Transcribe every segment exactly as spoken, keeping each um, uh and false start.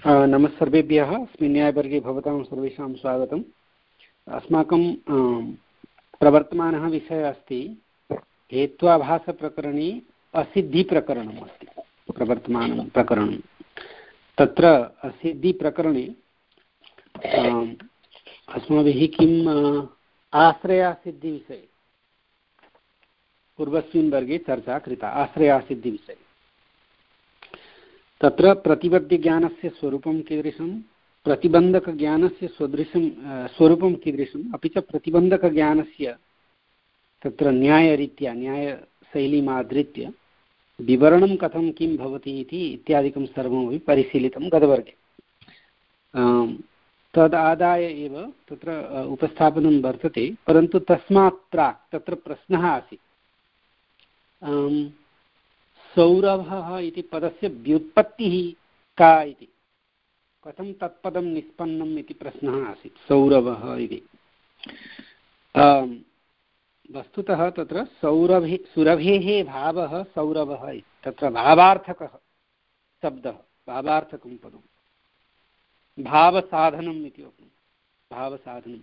नमः सर्वेभ्यः। अस्मिन् न्यायवर्गे भवतां सर्वेषां स्वागतम्। अस्माकं प्रवर्तमानः विषयः अस्ति हेत्वाभासप्रकरणे असिद्धिप्रकरणम् अस्ति प्रवर्तमानं प्रकरणं। तत्र असिद्धिप्रकरणे अस्माभिः किम् आश्रयासिद्धिविषये पूर्वस्मिन् वर्गे चर्चा कृता। आश्रयासिद्धिविषये तत्र प्रतिबद्धज्ञानस्य स्वरूपं कीदृशं, प्रतिबन्धकज्ञानस्य सदृशं स्वरूपं कीदृशम्, अपि च प्रतिबन्धकज्ञानस्य तत्र न्यायरीत्या न्यायशैलीम् आधृत्य विवरणं कथं किं भवति इति इत्यादिकं सर्वमपि परिशीलितं गतवर्गे। तदादाय एव तत्र उपस्थापनं वर्तते, परन्तु तस्मात् प्राक् तत्र प्रश्नः आसीत् सौरभः इति पदस्य व्युत्पत्तिः का इति, कथं तत्पदं निष्पन्नम् इति प्रश्नः आसीत्। सौरभः इति वस्तुतः तत्र सौरभे सुरभेः भावः सौरभः इति, तत्र भावार्थकः शब्दः, भावार्थकं पदं, भावसाधनम् इति वक्तुं, भावसाधनं।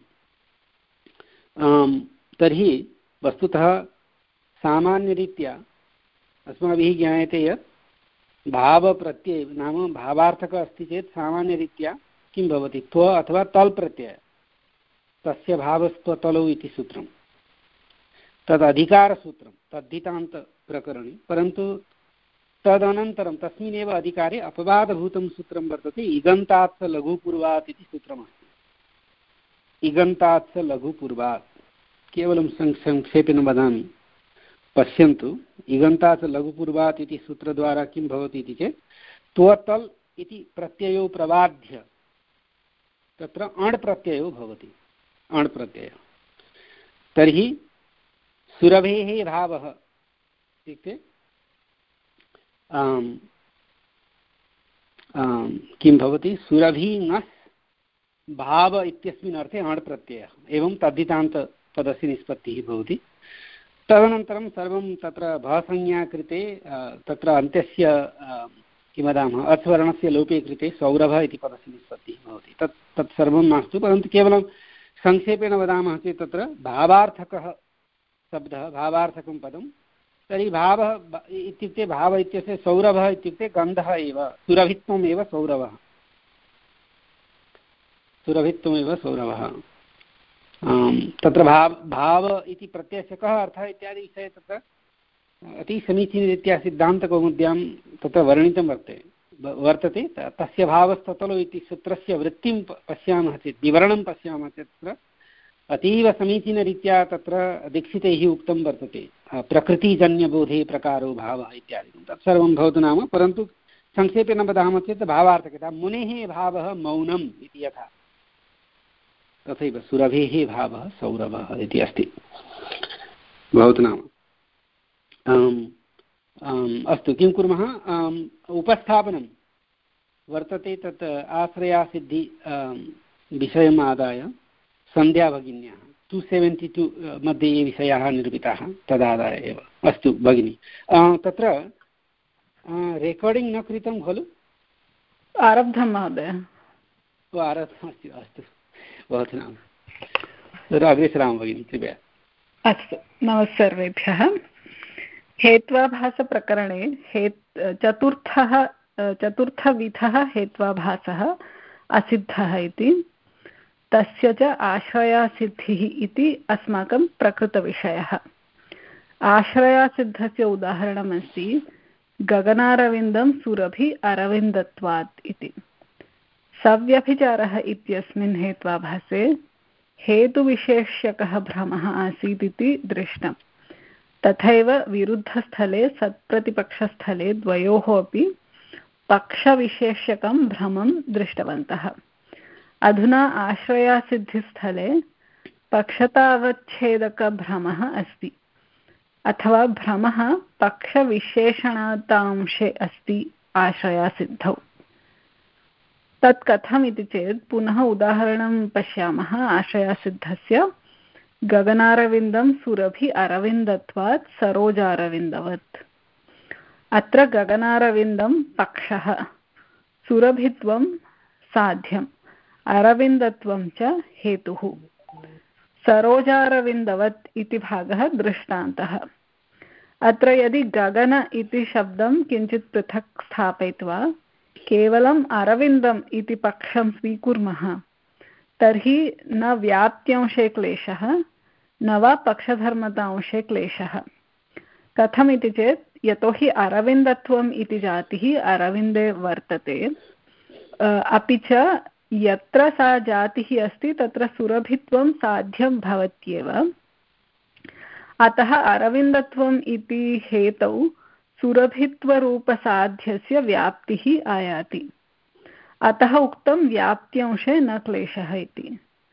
तर्हि वस्तुतः सामान्यरीत्या अस्माभिः ज्ञायते यत् भावप्रत्यय नाम भावार्थकः अस्ति चेत् सामान्यरीत्या किं भवति, त्व अथवा तल् प्रत्यय, तस्य भावस्त्वतलौ इति सूत्रं, तद् अधिकारसूत्रं तद्धितान्तप्रकरणे। परन्तु तदनन्तरं तस्मिन्नेव अधिकारे अपवादभूतं सूत्रं वर्तते, इगन्तात् स लघुपूर्वात् इति सूत्रमस्ति। इगन्तात् स लघुपूर्वात्, केवलं संक्षेपेण वदामि, पश्यन्तु। इगन्तात् लघुपूर्वात् इति सूत्रद्वारा किं भवति इति चेत् त्वतल् इति प्रत्ययो प्रबाध्य तत्र अण् प्रत्ययो भवति, अण् प्रत्ययः। तर्हि सुरभेः भावः इत्युक्ते किं भवति, सुरभीङस् भाव इत्यस्मिन् अर्थे अण् प्रत्ययः, एवं तद्धितान्तपदस्य निष्पत्तिः भवति। तदनन्तरं सर्वं तत्र भसंज्ञा कृते तत्र अन्त्यस्य किं वदामः अच्वर्णस्य लोपे कृते सौरभ इति पदस्य निष्पत्तिः भवति। तत् तत्सर्वं मास्तु, परन्तु केवलं संक्षेपेण वदामः चेत् तत्र भावार्थकः शब्दः, भावार्थकं पदं। तर्हि भावः इत्युक्ते भाव इत्यस्य सौरभः इत्युक्ते गन्धः एव, सुरभित्वमेव सौरभः, सुरभित्वमेव सौरभः। तत्र भाव भाव इति प्रत्ययस्य कः अर्थः इत्यादि विषये तत्र अति समीचीनरीत्या सिद्धान्तकौमुद्यां तत्र वर्णितं वर्तते वर्तते तस्य भावस्ततलो इति सूत्रस्य वृत्तिं पश्यामः चेत्, विवरणं पश्यामः चेत् तत्र अतीव समीचीनरीत्या तत्र दीक्षितैः उक्तं वर्तते, प्रकृतिजन्यबोधे प्रकारो भावः इत्यादिकं तत्सर्वं भवतु नाम। परन्तु संक्षेपेण वदामः चेत् भावार्थकता, मुनेः भावः मौनम् इति यथा, तथैव सुरभेः भावः सौरभः इति अस्ति, भवतु नाम। अस्तु, किं कुर्मः, उपस्थापनं वर्तते तत् आश्रयासिद्धि विषयम् आदाय सन्ध्या भगिन्याः टु सेवेण्टि टु मध्ये ये विषयाः निरूपिताः तदादाय एव। अस्तु भगिनी, तत्र रेकार्डिङ्ग् न कृतं खलु? आरब्धं महोदय। आरब्धम् अस्ति, अस्तु भवतु नाम। तत्र अग्रे सरामः भगिनी, कृपया। अस्तु, नमः सर्वेभ्यः। हेत्वाभासप्रकरणे हे चतुर्थः चतुर्थविधः हेत्वाभासः असिद्धः इति, तस्य च आश्रयासिद्धिः इति अस्माकं प्रकृतविषयः। आश्रयासिद्धस्य उदाहरणमस्ति गगनारविन्दं सुरभि अरविन्दत्वात् इति। सव्यभिचारः इत्यस्मिन् हेत्वाभासे हेतुविशेष्यकः भ्रमः आसीत् इति दृष्टम्। तथैव विरुद्धस्थले सत्प्रतिपक्षस्थले द्वयोः अपि पक्षविशेष्यकं भ्रमं दृष्टवन्तः। अधुना आश्रयासिद्धिस्थले पक्षतावच्छेदकभ्रमः अस्ति, अथवा भ्रमः पक्षविशेषणतांशे अस्ति आश्रयासिद्धौ। तत् कथम् इति चेत् पुनः उदाहरणं पश्यामः आश्रयासिद्धस्य। गगनारविन्दं सुरभि अरविन्दत्वात् सरोजारविन्दवत्। अत्र गगनारविन्दं पक्षः, सुरभित्वं साध्यम् अरविन्दत्वं च हेतुः सरोजारविन्दवत् इति भागः दृष्टान्तः। अत्र यदि गगन इति शब्दं किञ्चित् पृथक् स्थापयित्वा केवलम् अरविन्दम् इति पक्षं स्वीकुर्मः तर्हि न व्याप्त्यंशे क्लेशः न वा पक्षधर्मतांशे क्लेशः। कथमिति चेत् यतोहि अरविन्दत्वम् इति जातिः अरविन्दे वर्तते, अपि च यत्र सा जातिः अस्ति तत्र सुरभित्वं साध्यं भवत्येव। अतः अरविन्दत्वम् इति हेतौ सुरभित्वरूपसाध्यस्य व्याप्तिः आयाति। अतः उक्तं व्याप्त्यंशे न क्लेशः इति।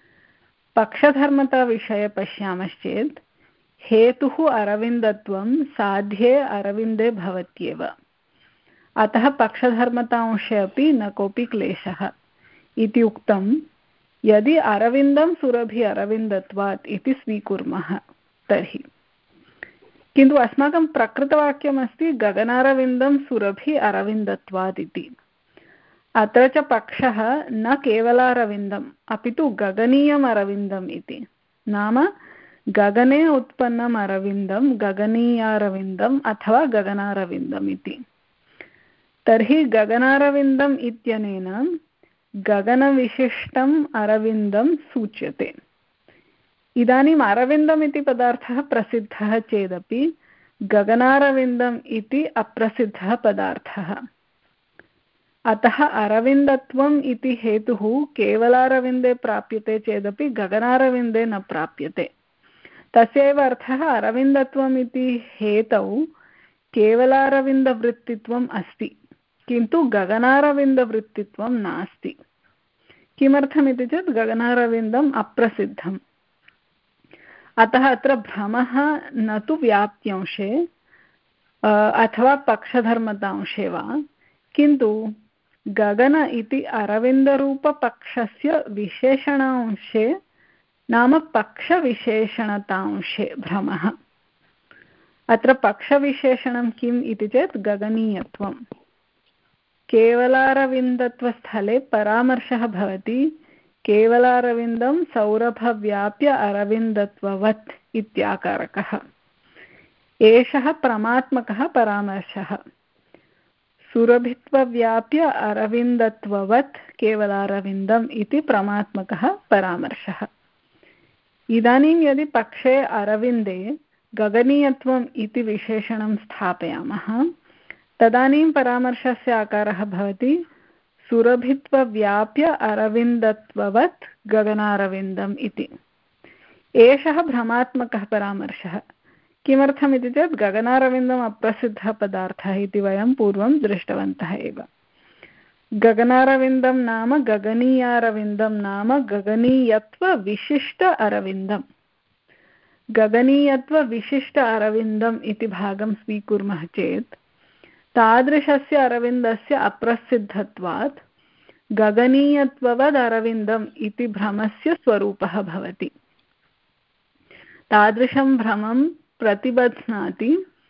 पक्षधर्मताविषये पश्यामश्चेत् हेतुः अरविन्दत्वं साध्ये अरविन्दे भवत्येव। अतः पक्षधर्मतांशे अपि न कोऽपि क्लेशः इति उक्तं। यदि अरविन्दं सुरभि अरविन्दत्वात् इति स्वीकुर्मः तर्हि, किन्तु अस्माकं प्रकृतवाक्यमस्ति गगनारविन्दं सुरभि अरविन्दत्वात् इति। अत्र च पक्षः न केवलारविन्दम् अपि तु गगनीयम् अरविन्दम् इति। नाम गगने उत्पन्नम् अरविन्दं गगनीयारविन्दम् अथवा गगनारविन्दम् इति। तर्हि गगनारविन्दम् इत्यनेन गगनविशिष्टम् अरविन्दं सूच्यते। इदानीम् अरविन्दम् इति पदार्थः प्रसिद्धः चेदपि गगनारविन्दम् इति अप्रसिद्धः पदार्थः। अतः अरविन्दत्वम् इति हेतुः केवलारविन्दे प्राप्यते चेदपि गगनारविन्दे न प्राप्यते। तस्यैव अर्थः अरविन्दत्वम् इति हेतौ केवलारविन्दवृत्तित्वम् अस्ति किन्तु गगनारविन्दवृत्तित्वं नास्ति। किमर्थमिति चेत् गगनारविन्दम् अप्रसिद्धम्। अतः अत्र भ्रमः न तु व्याप्त्यंशे अथवा पक्षधर्मतांशे वा, किन्तु गगन इति अरविन्दरूपपक्षस्य विशेषणांशे नाम पक्षविशेषणतांशे भ्रमः। अत्र पक्षविशेषणं किम् इति चेत् गगनीयत्वं। केवलारविन्दत्वस्थले परामर्शः भवति केवलारविन्दं सौरभव्याप्य अरविन्दत्ववत् इत्याकारकः। एषः परमात्मकः परामर्शः। सुरभित्वव्याप्य अरविन्दत्ववत् केवलारविन्दम् इति परमात्मकः परामर्शः। इदानीं यदि पक्षे अरविन्दे गगनीयत्वम् इति विशेषणं स्थापयामः तदानीं परामर्शस्य आकारः भवति सुरभित्वव्याप्य अरविन्दत्ववत् गगनारविन्दम् इति। एषः भ्रमात्मकः परामर्शः। किमर्थमिति चेत् गगनारविन्दम् अप्रसिद्धः पदार्थः इति वयं पूर्वं दृष्टवन्तः एव। गगनारविन्दं नाम गगनीयारविन्दं नाम गगनीयत्वविशिष्ट अरविन्दम्। गगनीयत्वविशिष्ट अरविन्दम् इति भागं स्वीकुर्मः चेत् तादृशस्य अरविन्दस्य अप्रसिद्धत्वात् गगनीयत्ववद् अरविन्दम् इति भ्रमस्य स्वरूपः भवति। तादृशं भ्रमं प्रतिबध्नाति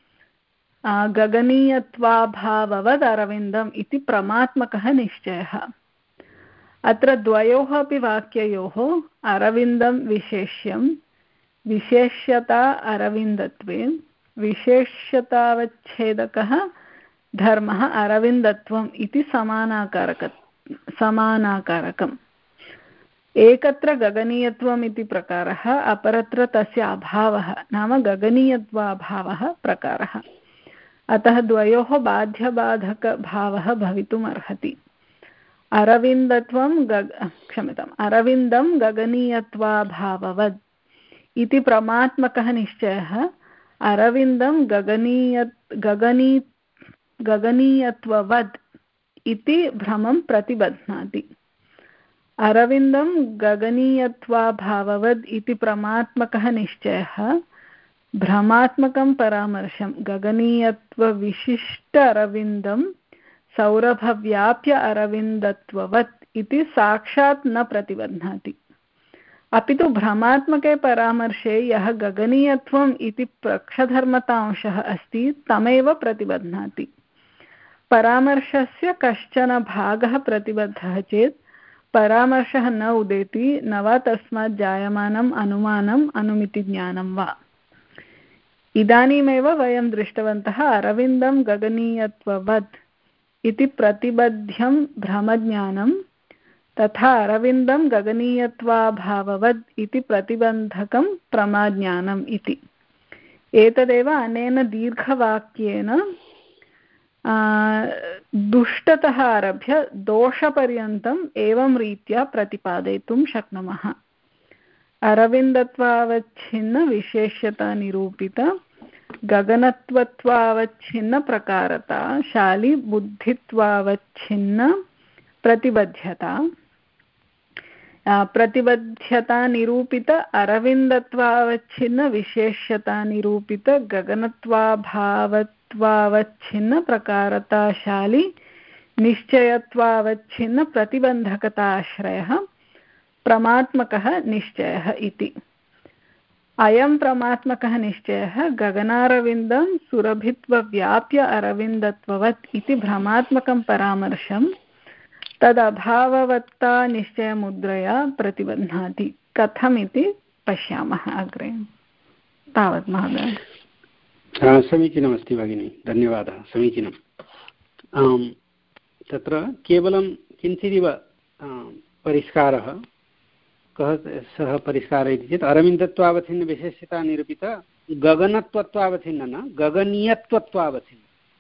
गगनीयत्वाभाववद् अरविन्दम् इति परमात्मकः निश्चयः। अत्र द्वयोः अपि वाक्ययोः अरविन्दं विशेष्यं विशेष्यता अरविन्दत्वे विशेष्यतावच्छेदकः धर्मः अरविन्दत्वम् इति समानाकारक समानाकारकम्। एकत्र गगनीयत्वम् इति प्रकारः, अपरत्र तस्य अभावः नाम गगनीयत्वाभावः प्रकारः। अतः द्वयोः बाध्यबाधकभावः भवितुम् अर्हति। अरविन्दत्वं गग क्षम्यताम् अरविन्दं गगनीयत्वाभाववद् इति परमात्मकः निश्चयः अरविन्दं गगनीयत् गगनी गगनीयत्ववद् इति भ्रमं प्रतिबध्नाति। अरविन्दं गगनीयत्वाभाववद् इति परमात्मकः निश्चयः भ्रमात्मकं परामर्शं गगनीयत्वविशिष्ट अरविन्दं सौरभव्याप्य अरविन्दत्ववत् इति साक्षात् न प्रतिबध्नाति, अपि तु भ्रमात्मके परामर्शे यः गगनीयत्वम् इति पक्षधर्मतांशः अस्ति तमेव प्रतिबध्नाति। परामर्शस्य कश्चन भागः प्रतिबद्धः चेत् परामर्शः न उदेति न वा तस्मात् जायमानम् अनुमानम् अनुमितिज्ञानं वा। इदानीमेव वयं दृष्टवन्तः अरविन्दं गगनीयत्ववत् इति प्रतिबध्यं भ्रमज्ञानं तथा अरविन्दं गगनीयत्वाभाववत् इति प्रतिबन्धकं प्रमाज्ञानम् इति। एतदेव अनेन दीर्घवाक्येन दुष्टतः आरभ्य दोषपर्यन्तम् एवं रीत्या प्रतिपादयितुं शक्नुमः। अरविन्दत्वावच्छिन्नविशेष्यतानिरूपित गगनत्वत्वावच्छिन्नप्रकारता शाली बुद्धित्वावच्छिन्न प्रतिबध्यता प्रतिबध्यता निरूपित अरविन्दत्वावच्छिन्न विशेष्यता निरूपित गगनत्वाभावत्वावच्छिन्न प्रकारताशाली निश्चयत्वावच्छिन्न प्रतिबन्धकताश्रयः प्रमात्मकः निश्चयः इति। अयं प्रमात्मकः निश्चयः गगनारविन्दं सुरभित्वव्याप्य अरविन्दत्ववत् इति भ्रमात्मकं परामर्शं तदभाववत्ता निश्चयमुद्रया प्रतिबध्नाति। कथमिति पश्यामः अग्रे। तावत् महोदय। समीचीनमस्ति भगिनी, धन्यवादः, समीचीनम्। आम्, तत्र केवलं किञ्चिदिव परिष्कारः। कः सः परिष्कारः इति चेत् अरविन्दत्वावच्छिन्नविशेष्यता निरूपित गगनत्वत्वावच्छिन्न न गगनीयत्वत्वावच्छिन्न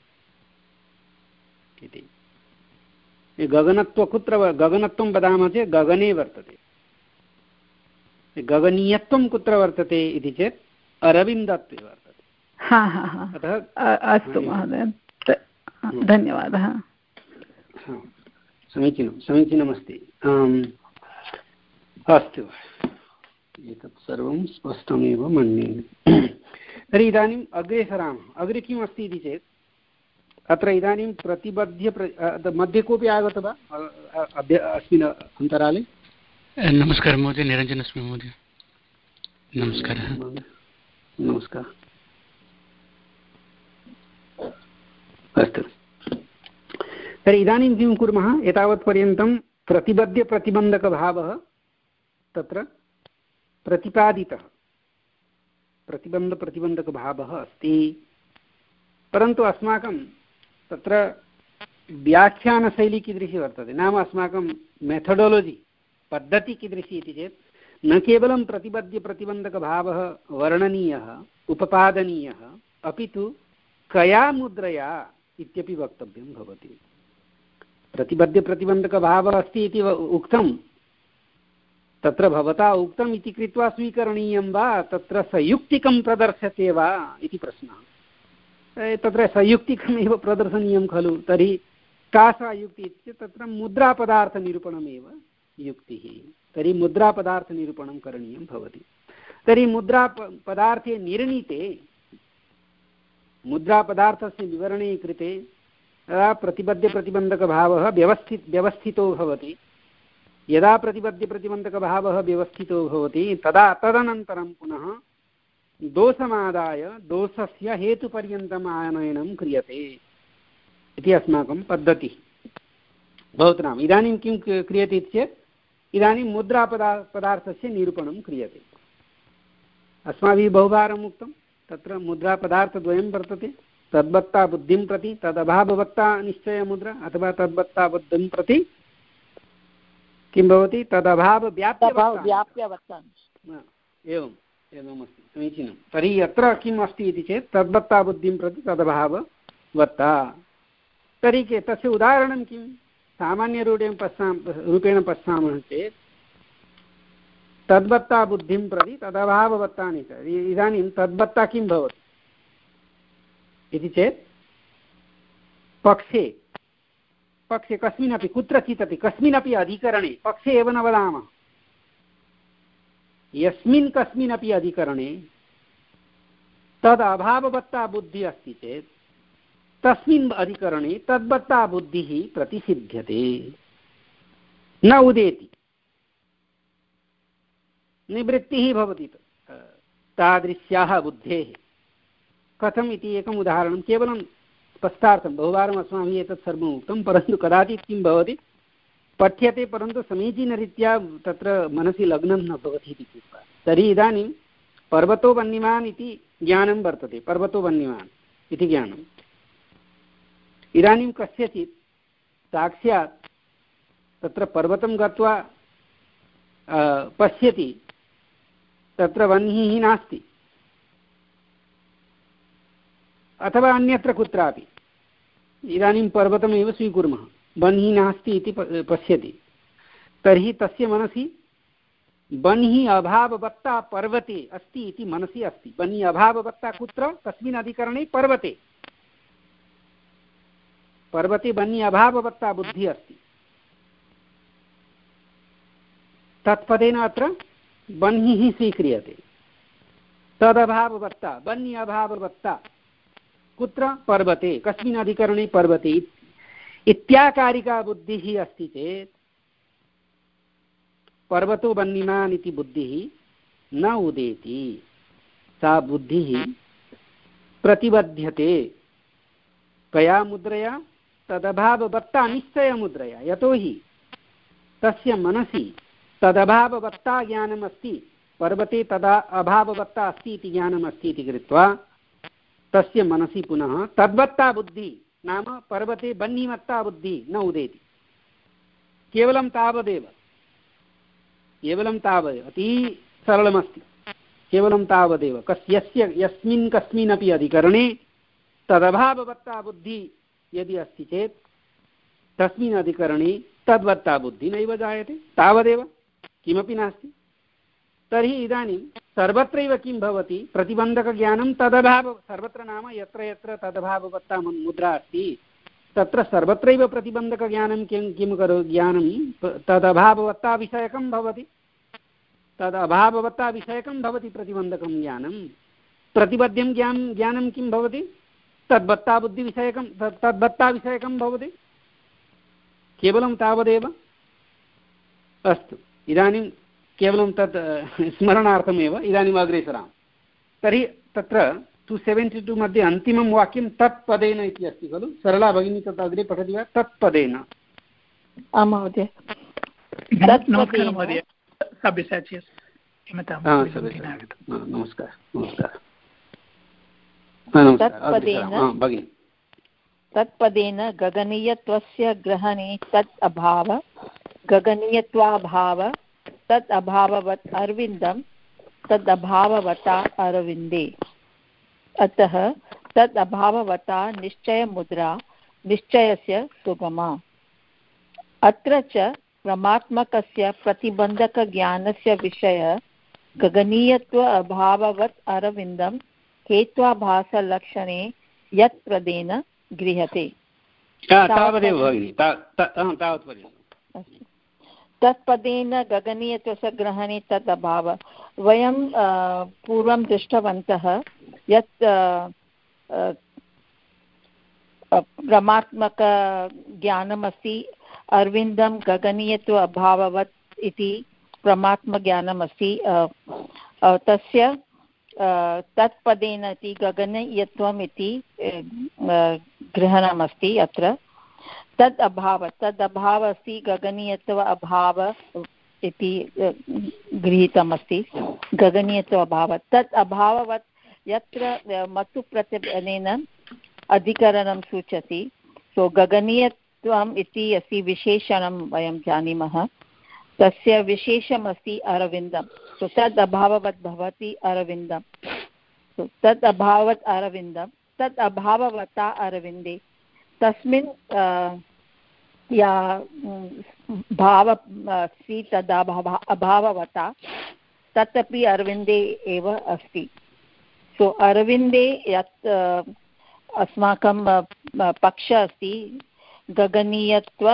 इति। गगनत्व कुत्र गगनत्वं वदामः चेत् गगने वर्तते, गगनीयत्वं कुत्र वर्तते इति चेत् अरविन्दत्वे वर्तते। हा हा हा अतः अस्तु महोदय, धन्यवादः। समीचीनं समीचीनमस्ति। अस्तु, एतत् सर्वं स्पष्टमेव मन्ये। तर्हि इदानीम् अग्रे सरामः। अग्रे किम् अस्ति इति चेत् अत्र इदानीं प्रतिबद्ध्य मध्ये कोऽपि आगतः वा अस्मिन् अन्तराले? नमस्कारः महोदय, निरञ्जनस्मि महोदय। नमस्कारः। नमस्कारः। अस्तु, तर्हि इदानीं किं कुर्मः? एतावत्पर्यन्तं प्रतिबद्धप्रतिबन्धकभावः तत्र प्रतिपादितः, प्रतिबन्धप्रतिबन्धकभावः अस्ति। परन्तु अस्माकं तत्र व्याख्यानशैली कीदृशी वर्तते, नाम अस्माकं मेथडोलजि पद्धति कीदृशी इति चेत् न केवलं प्रतिबद्धप्रतिबन्धकभावः वर्णनीयः उपपादनीयः, अपि तु कया मुद्रया इत्यपि वक्तव्यं भवति। प्रतिबद्धप्रतिबन्धकभावः अस्ति इति उक्तं, तत्र भवता उक्तम् इति कृत्वा स्वीकरणीयं वा, तत्र सयुक्तिकं प्रदर्श्यते वा इति प्रश्नः। तत्र सयुक्तिकमेव प्रदर्शनीयं खलु। तर्हि का सा युक्तिः इत्युक्ते तत्र मुद्रापदार्थनिरूपणमेव युक्तिः। तर्हि मुद्रापदार्थनिरूपणं करणीयं भवति। तर्हि मुद्रापदार्थे निर्णीते मुद्रापदार्थस्य विवरणे कृते यदा प्रतिबद्धप्रतिबन्धकभावः व्यवस्थित व्यवस्थितो भवति, यदा प्रतिबद्धप्रतिबन्धकभावः व्यवस्थितो भवति तदा तदनन्तरं पुनः दोषमादाय दोषस्य हेतुपर्यन्तम् आनयनं क्रियते इति अस्माकं पद्धतिः भवतु। इदानीं किं क्रियते चेत् इदानीं मुद्रापदा पदार्थस्य निरूपणं क्रियते। अस्माभिः बहुवारम् उक्तं तत्र मुद्रापदार्थद्वयं वर्तते, तद्वत्ता बुद्धिं प्रति तदभाववत्ता निश्चयमुद्रा, अथवा तद्वत्ता बुद्धिं प्रति किं भवति तदभावव्याप्यवत्ता। एवम् एवमस्ति, समीचीनं। तर्हि अत्र किम् अस्ति इति चेत् तद्वत्ता बुद्धिं प्रति तदभाववत्ता। तर्हि के तस्य उदाहरणं किं? सामान्यरूपेण पश्यामः रूपेण पश्यामः चेत् तद्वत्ता बुद्धिं प्रति तदभाववत्ता निश्चयः। इदानीं तद्वत्ता किं भवति इति चेत् पक्षे पक्षे कस्मिन्नपि कुत्रचित् अपि कस्मिन्नपि अधिकरणे, पक्षे एव न वदामः, यस्मिन् कस्मिन्नपि अधिकरणे तद् अभाववत्ता बुद्धिः अस्ति चेत् तस्मिन् अधिकरणे तद्वत्ता बुद्धिः प्रतिसिद्ध्यते, न उदेति, निवृत्तिः भवति तादृश्याः बुद्धेः। कथम् इति एकम् उदाहरणं केवलं स्पष्टार्थं, बहुवारम् अस्माभिः एतत् सर्वम् उक्तं, परन्तु कदाचित् किं भवति पठ्यते परन्तु समीचीनरीत्या तत्र मनसि लग्नं न भवति इति कृत्वा तर्हि इदानीं पर्वतो वह्निमान् इति ज्ञानं वर्तते पर्वतो वह्निमान् इति ज्ञानम् इदानीं कस्यचित् साक्षात् तत्र पर्वतं गत्वा पश्यति तत्र वह्निः नास्ति अथवा अन्यत्र कुत्रापि इदानीं पर्वतमेव स्वीकुर्मः वह्निः नास्ति इति पश्यति तर्हि तस्य मनसि वह्निः अभाववत्ता पर्वते अस्ति इति मनसि अस्ति वह्निः अभाववत्ता कुत्र कस्मिन् अधिकरणे पर्वते पर्वते वह्निः अभाववत्ता बुद्धिः अस्ति तत्पदेन अत्र वह्निः स्वीक्रियते तदभाववत्ता वह्निः अभाववत्ता कुत्र पर्वते कस्मिन् अधिकरणे पर्वते इत्याकारिका बुद्धिः अस्ति चेत् पर्वतो वह्निमान् इति बुद्धिः न उदेति सा बुद्धिः प्रतिबध्यते कया मुद्रया तदभाववत्ता निश्चयमुद्रया यतोहि तस्य मनसि तदभाववत्ता ज्ञानमस्ति पर्वते तदा अभाववत्ता अस्ति इति ज्ञानमस्ति इति कृत्वा तस्य मनसि पुनः तद्वत्ता बुद्धिः नाम पर्वते वह्निवत्ता बुद्धिः न उदेति केवलं तावदेव केवलं तावदेव अति सरलमस्ति केवलं तावदेव कस्यस्य यस्मिन् कस्मिन्नपि अधिकरणे तदभाववत्ता बुद्धिः यदि अस्ति चेत् तस्मिन् अधिकरणे तद्वत्ता बुद्धिः नैव जायते तावदेव किमपि नास्ति तर्हि इदानीं सर्वत्रैव किं भवति प्रतिबन्धकज्ञानं तदभाव सर्वत्र नाम यत्र यत्र तदभाववत्ता मुद्रा अस्ति तत्र सर्वत्रैव प्रतिबन्धकज्ञानं किं किं करो ज्ञानं तदभाववत्ता विषयकं भवति तदभाववत्ता विषयकं भवति प्रतिबन्धकं ज्ञानं प्रतिबद्धं ज्ञानं ज्ञानं किं भवति तद्वत्ता बुद्धिविषयकं तद्वत्ता विषयकं भवति केवलं तावदेव अस्तु इदानीं केवलं तत् स्मरणार्थमेव इदानीम् अग्रे सरामः तर्हि तत्र टु सेवेण्टि टु मध्ये अन्तिमं वाक्यं तत्पदेन इति अस्ति खलु सरला भगिनी तत् अग्रे पठति वा तत्पदेन आं महोदय नमस्कारः महोदय नमस्कारः भगिनी तत्पदेन गगनीयत्वस्य ग्रहणे तत् अभाव गगनीयत्वाभाव तत् अभाववत् अरविन्दं तद् अभाववता अरविन्दे अतः तद् अभाववता निश्चयमुद्रा निश्चयस्य सुगमा अत्र च परमात्मकस्य प्रतिबन्धकज्ञानस्य विषय गगनीयत्व अभाववत् अरविन्दं हेत्वाभासलक्षणे यत् पदेन गृह्यते तावदेव भगिनि तावत् तत्पदेन गगनीयत्वस्य ग्रहणे तद् अभाव वयं पूर्वं दृष्टवन्तः यत् परमात्मकज्ञानमस्ति अरविन्दं गगनीयत्व अभाववत् इति परमात्मज्ञानमस्ति तस्य तत्पदेन इति गगनीयत्वम् इति ग्रहणमस्ति अत्र तद् अभाव तद् अभाव अस्ति गगनीयत्व अभाव इति गृहीतमस्ति गगनीयत्व अभाव तत् अभाववत् यत्र मतु प्रतिपदेन अधिकरणं सूचयति सो गगनीयत्वम् इति अस्ति विशेषणं वयं जानीमः तस्य विशेषमस्ति अरविन्दं सो तद् अभाववत् भवति अरविन्दं सो तद् अभाववत् अरविन्दं तद् अभाववता अरविन्दे तस्मिन् या भाव अस्ति तद् अभाववता तत् अपि अरविन्दे एव अस्ति सो अरविन्दे यत् अस्माकं पक्षः अस्ति गगनीयत्व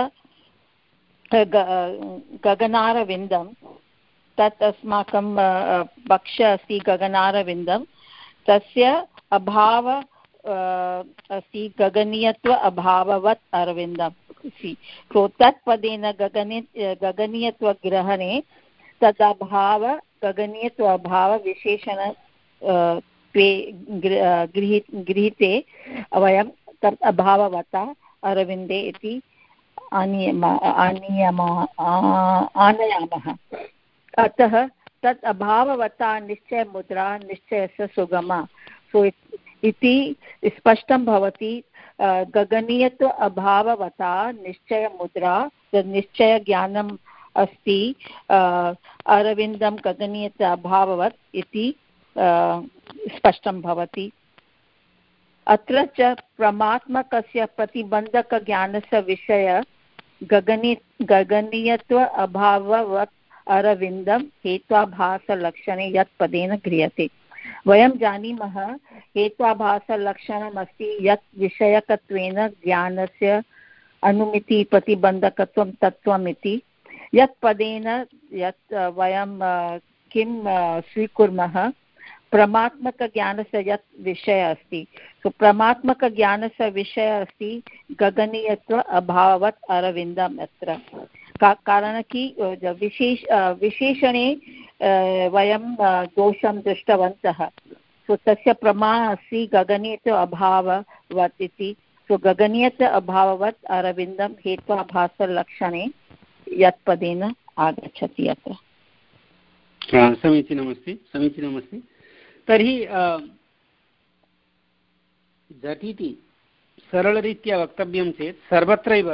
गगनारविन्दं तत् अस्माकं पक्षः अस्ति गगनारविन्दं तस्य अभाव अस्ति गगनीयत्व अभाववत् अरविन्दम् इति सो तत्पदेन गगने गगनीयत्वग्रहणे तदभाव गगनीयत्व अभाव विशेषण गृहीते वयं तत् अभाववता अरविन्दे इति आनीयम आनीयम आनयामः। अतः तत् अभाववता निश्चयमुद्रा निश्चयस्य सुगमा। सो इति स्पष्टं भवति। गगनीयत्व अभाववता निश्चयमुद्रा निश्चयज्ञानम् अस्ति अरविन्दं गगनीयत्व अभाववत् इति स्पष्टं भवति। अत्र च प्रमात्मकस्य प्रतिबन्धकज्ञानस्य विषय गगनी गगनीयत्व अभाववत् अरविन्दं हेत्वाभासलक्षणे यत् पदेन क्रियते। वयं जानीमः हेत्वाभासलक्षणमस्ति यत् विषयकत्वेन ज्ञानस्य अनुमिति प्रतिबन्धकत्वं तत्त्वम् इति। यत् पदेन यत् वयं किं स्वीकुर्मः प्रमात्मकज्ञानस्य यत् विषयः अस्ति। सो प्रमात्मकज्ञानस्य विषयः अस्ति गगनीयत्व अभाववत् अरविन्दम्। अत्र का कारणं कि विशेष विशेषणे वयं दोषं दृष्टवन्तः। सो तस्य प्रमाणम् अस्ति गगनीयत्व अभाववत् इति। सो गगनीयत्व अभाववत् अरविन्दं हेत्वाभासलक्षणे यत् पदेन आगच्छति अत्र। समीचीनमस्ति समीचीनमस्ति। तर्हि झटिति सरलरीत्या वक्तव्यं चेत् सर्वत्रैव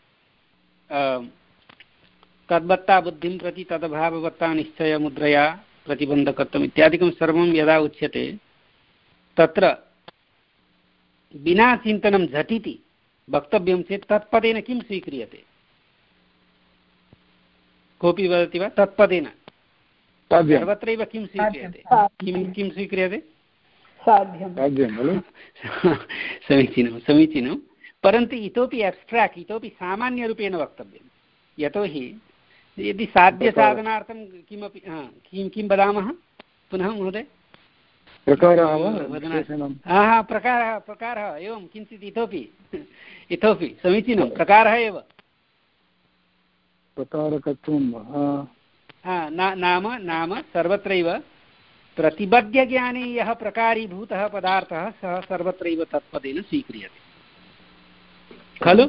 तद्वत्ता बुद्धिं प्रति तदभाववत्ता निश्चयमुद्रया प्रतिबन्धकत्वम् इत्यादिकं सर्वं यदा उच्यते तत्र विना चिन्तनं झटिति वक्तव्यं चेत् तत्पदेन किं स्वीक्रियते? कोऽपि वदति वा? तत्पदेन सर्वत्रैव किं स्वीक्रियते? किं किं स्वीक्रियते? समीचीनं समीचीनं। परन्तु इतोपि एब्स्ट्राक्ट् इतोपि सामान्यरूपेण वक्तव्यं। यतोहि यदि साध्यसाधनार्थं किमपि किं किं वदामः पुनः महोदय? प्रकारः हा प्रकारः प्रकारः एवं किञ्चित् इतोपि इतोपि समीचीनं प्रकारः एव प्रकारकत्वं नाम नाम सर्वत्रैव प्रतिबद्धज्ञाने यः प्रकारीभूतः पदार्थः सः सर्वत्रैव तत्पदेन स्वीक्रियते खलु?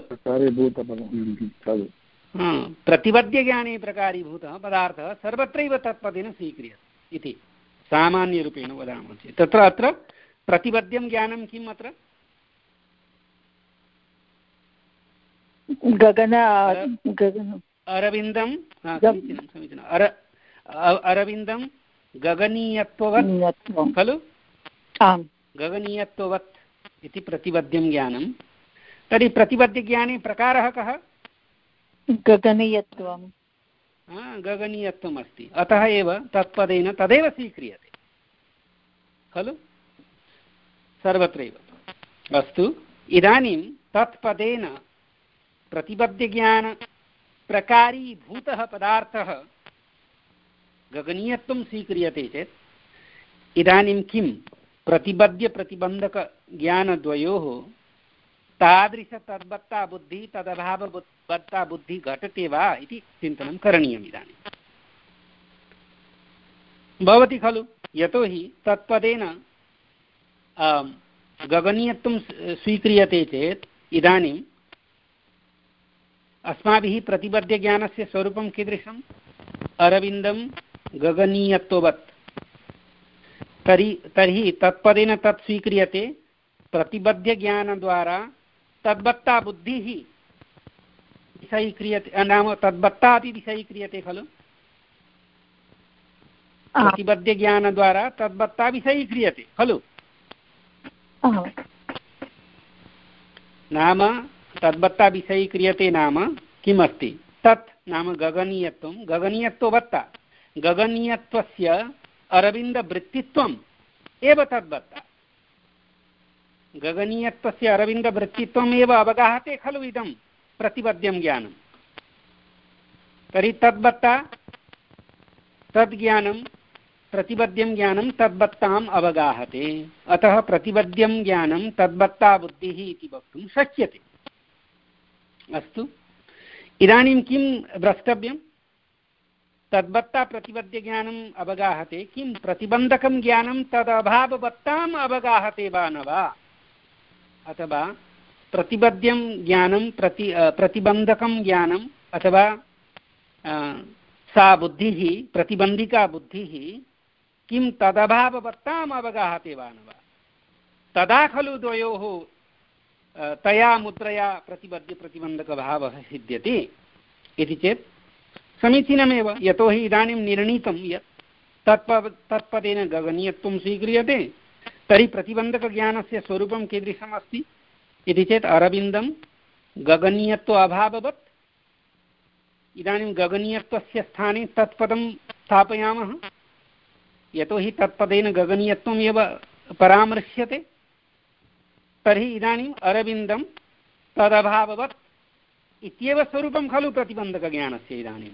प्रतिबद्धज्ञाने प्रकारीभूतः पदार्थः सर्वत्रैव तत्पदेन स्वीक्रियते इति सामान्यरूपेण वदामः चेत् तत्र अत्र प्रतिबद्धं ज्ञानं किम्? अत्र गगन गगन अरविन्दं समीचीनं समीचीनं अर अरविन्दं गगनीयत्ववत् खलु? गगनीयत्ववत् इति प्रतिबद्धं ज्ञानं। तर्हि प्रतिबद्धज्ञाने प्रकारः कः? गगनीयत्वं। गगनीयत्वम् अस्ति। अतः एव तत्पदेन तदेव स्वीक्रियते खलु सर्वत्रैव। अस्तु, इदानीं तत्पदेन प्रतिबद्धज्ञान प्रकारीभूतः पदार्थः गगनीयत्वं स्वीक्रियते चेत् इदानीं किं प्रतिबद्धप्रतिबन्धकज्ञानद्वयोः तादृशतद्वत्ता बुद्धिः तदभाववत्ता बुद्धिः घटते वा इति चिन्तनं करणीयम् इदानीं भवति खलु? यतोहि तत्पदेन गगनीयत्वं स्वीक्रियते चेत् इदानीम् अस्माभिः प्रतिबद्धज्ञानस्य स्वरूपं कीदृशम्? अरविन्दं गगनीयत्ववत्। तर्हि तर्हि तत्पदेन तत् स्वीक्रियते। प्रतिबद्धज्ञानद्वारा तद्वत्ता बुद्धिः विषयीक्रियते, नाम तद्वत्ता अपि विषयीक्रियते खलु? प्रतिबद्धज्ञानद्वारा तद्वत्ता विषयीक्रियते खलु? नाम तद्वत्ता विषयीक्रियते नाम किमस्ति? तत् नाम गगनीयत्वं। गगनीयत्ववत्ता गगनीयत्वस्य अरविन्दवृत्तित्वम् एव तद्वत्ता। गगनीयत्वस्य अरविन्दवृत्तित्वम् एव अवगाहते खलु इदं प्रतिबद्धं ज्ञानं। तर्हि तद्वत्ता तद्ज्ञानं प्रतिबद्धं ज्ञानं तद्वत्ताम् अवगाहते। अतः प्रतिबद्धं ज्ञानं तद्वत्ता बुद्धिः इति वक्तुं शक्यते। अस्तु, इदानीं किं द्रष्टव्यं? तद्वत्ता प्रतिबद्धज्ञानम् अवगाहते, किं प्रतिबन्धकं ज्ञानं तदभाववत्ताम् अवगाहते वा न वा? अथवा प्रतिबद्ध्यं ज्ञानं प्रति प्रतिबन्धकं ज्ञानम् अथवा सा बुद्धिः प्रतिबन्धिका बुद्धिः किं तदभाववत्ताम् अवगाहते वा न वा तदा खलु द्वयोः तया मुद्रया प्रतिबद्ध प्रतिबन्धकभावः सिद्ध्यति इति चेत् समीचीनमेव यतोहि इदानीं निर्णीतं यत् तत्प तत्पदेन गगनीयत्वं स्वीक्रियते तर्हि प्रतिबन्धकज्ञानस्य स्वरूपं कीदृशम् अस्ति इति चेत् अरविन्दं गगनीयत्व अभाववत् इदानीं गगनीयत्वस्य स्थाने तत्पदं स्थापयामः यतोहि तत्पदेन गगनीयत्वम् एव परामर्श्यते तर्हि इदानीम् अरविन्दं तदभाववत् इत्येव स्वरूपं खलु प्रतिबन्धकज्ञानस्य इदानीं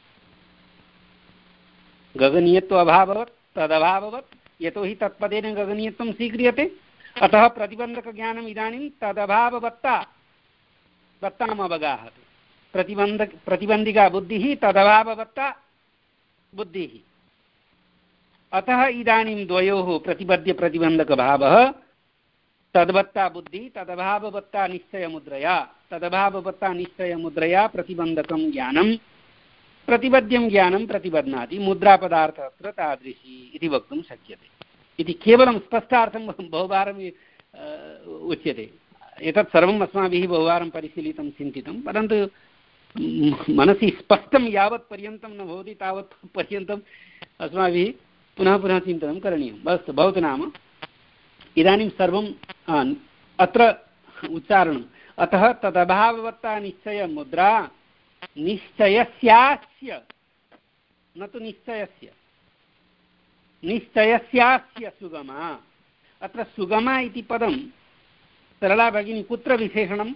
गगनीयत्व अभाववत् तदभाववत् यतोहि तत्पदेन गगनीयत्वं स्वीक्रियते अतः प्रतिबन्धकज्ञानम् इदानीं तदभाववत्ता वत्ताम् अवगाहते प्रतिबन्धक प्रतिबन्धिका बुद्धिः तदभाववत्ता बुद्धिः अतः इदानीं द्वयोः प्रतिबद्ध प्रतिबन्धकभावः तद्वत्ता बुद्धिः तदभाववत्ता निश्चयमुद्रया तदभाववत्ता निश्चयमुद्रया प्रतिबन्धकं ज्ञानं प्रतिबद्ध्यं ज्ञानं प्रतिबध्नाति मुद्रापदार्थः अत्र तादृशी इति वक्तुं शक्यते इति केवलं स्पष्टार्थं बहुवारम् उच्यते एतत् सर्वम् अस्माभिः बहुवारं परिशीलितं चिन्तितं परन्तु मनसि स्पष्टं यावत् पर्यन्तं न भवति तावत् पर्यन्तम् अस्माभिः पुनः पुनः चिन्तनं करणीयम् अस्तु भवतु नाम इदानीं सर्वं अत्र उच्चारणम् अतः तदभाववत्ता निश्चयमुद्रा निश्चयस्यास्य न तु निश्चयस्य निश्चयस्यास्य सुगमा अत्र सुगमा इति पदं सरला भगिनी कुत्र विशेषणं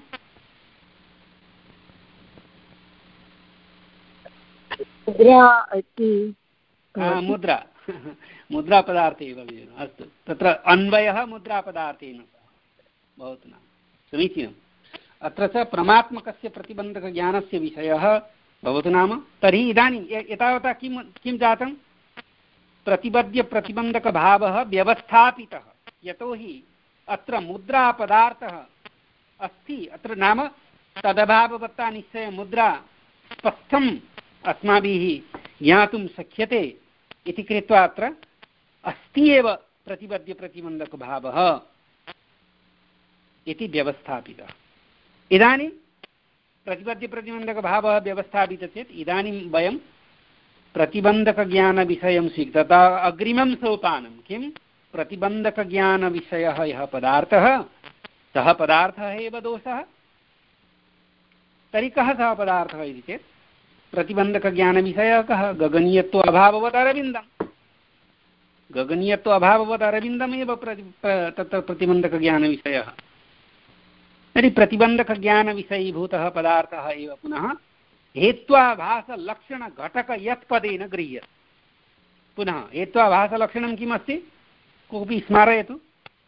मुद्रा मुद्रापदार्थे एव अस्तु तत्र अन्वयः मुद्रापदार्थेन सह भवतु नाम समीचीनम् अत्र च प्रमात्मकस्य प्रतिबन्धकज्ञानस्य विषयः भवतु नाम तर्हि इदानीं एतावता किं किं जातं प्रतिबद्ध प्रतिबन्धकभावः व्यवस्थापितः यतोहि अत्र मुद्रापदार्थः अस्ति अत्र नाम तदभाववत्ता निश्चय मुद्रा स्पष्टम् अस्माभिः ज्ञातुं शक्यते इति कृत्वा अत्र अस्ति एव प्रतिबद्ध प्रतिबन्धकभावः इति व्यवस्थापितः इदानीं प्रतिबद्ध प्रतिबन्धकभावः व्यवस्थापितः चेत् इदानीं वयं प्रतिबन्धकज्ञानविषयं स्वीकृत्य अग्रिमं सोपानं किं प्रतिबन्धकज्ञानविषयः यः पदार्थः सः पदार्थः एव दोषः तर्हि कः सः पदार्थः इति चेत् प्रतिबन्धकज्ञानविषयः कः गगनीयत्व अभाववत् अरविन्दं गगनीयत्व अभाववत् अरविन्दमेव प्रति तत्र प्रतिबन्धकज्ञानविषयः तर्हि प्रतिबन्धकज्ञानविषयीभूतः पदार्थः एव पुनः हेत्वाभासलक्षणघटकयत्पदेन गृह्यते पुनः हेत्वाभासलक्षणं किमस्ति कोऽपि स्मारयतु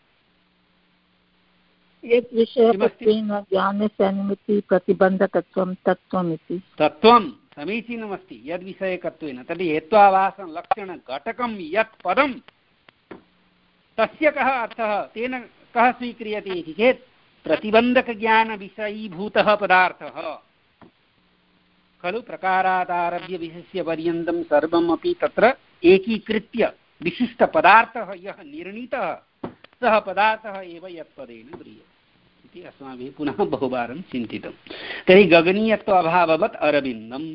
यत् विषयत्वेन ज्ञानस्य अनुमिति प्रतिबन्धकत्वं तत्त्वम् इति तत्त्वं समीचीनमस्ति यद्विषयकत्वेन तर्हि हेत्वाभासलक्षणघटकं यत् पदं तस्य कः अर्थः तेन कः स्वीक्रियते इति चेत् प्रतिबन्धकज्ञानविषयीभूतः पदार्थः खलु प्रकारादारभ्य विशिष्य पर्यन्तं सर्वमपि तत्र एकीकृत्य विशिष्टपदार्थः यः निर्णीतः सः पदार्थः एव यत्पदेन गृह्यते इति अस्माभिः पुनः बहुवारं चिन्तितं तर्हि गगनीयत्व अभाववत् अरविन्दम्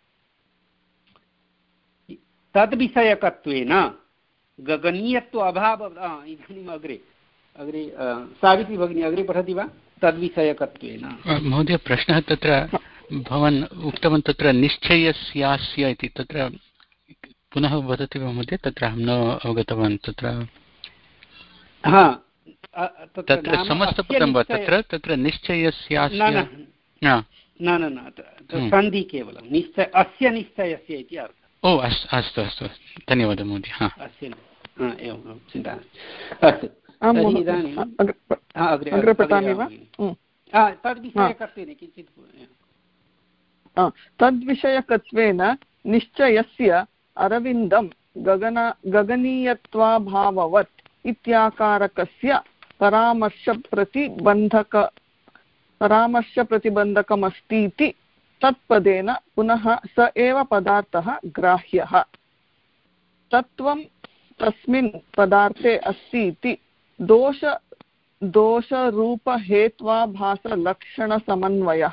तद्विषयकत्वेन गगनीयत्व अभाव इदानीम् अग्रे अग्रे सावित्री भगिनी अग्रे पठति वा तद्विषयकत्वेन महोदय प्रश्नः तत्र भवान् उक्तवान् तत्र निश्चयस्यास्य इति तत्र पुनः वदति वा महोदय तत्र अहं न अवगतवान् तत्र हा तत्र समस्तपदं वा तत्र तत्र निश्चयस्यास्य न न न सन्धि केवलं निश्चय अस्य निश्चयस्य इति अर्थः ओ अस्तु अस्तु अस्तु धन्यवादः महोदय हा अस्य एवं चिन्ता अस्तु इदानीं अग्रे पठामि वा तद्विषयकत्वेन किञ्चित् तद्विषयकत्वेन निश्चयस्य अरविन्दं गगन गगनीयत्वाभाववत् इत्याकारकस्य परामर्शप्रतिबन्धक परामर्शप्रतिबन्धकमस्ति इति तत्पदेन पुनः स एव पदार्थः ग्राह्यः। तत्त्वं तस्मिन् पदार्थे अस्ति इति दोष दोषरूपहेत्वाभासलक्षणसमन्वयः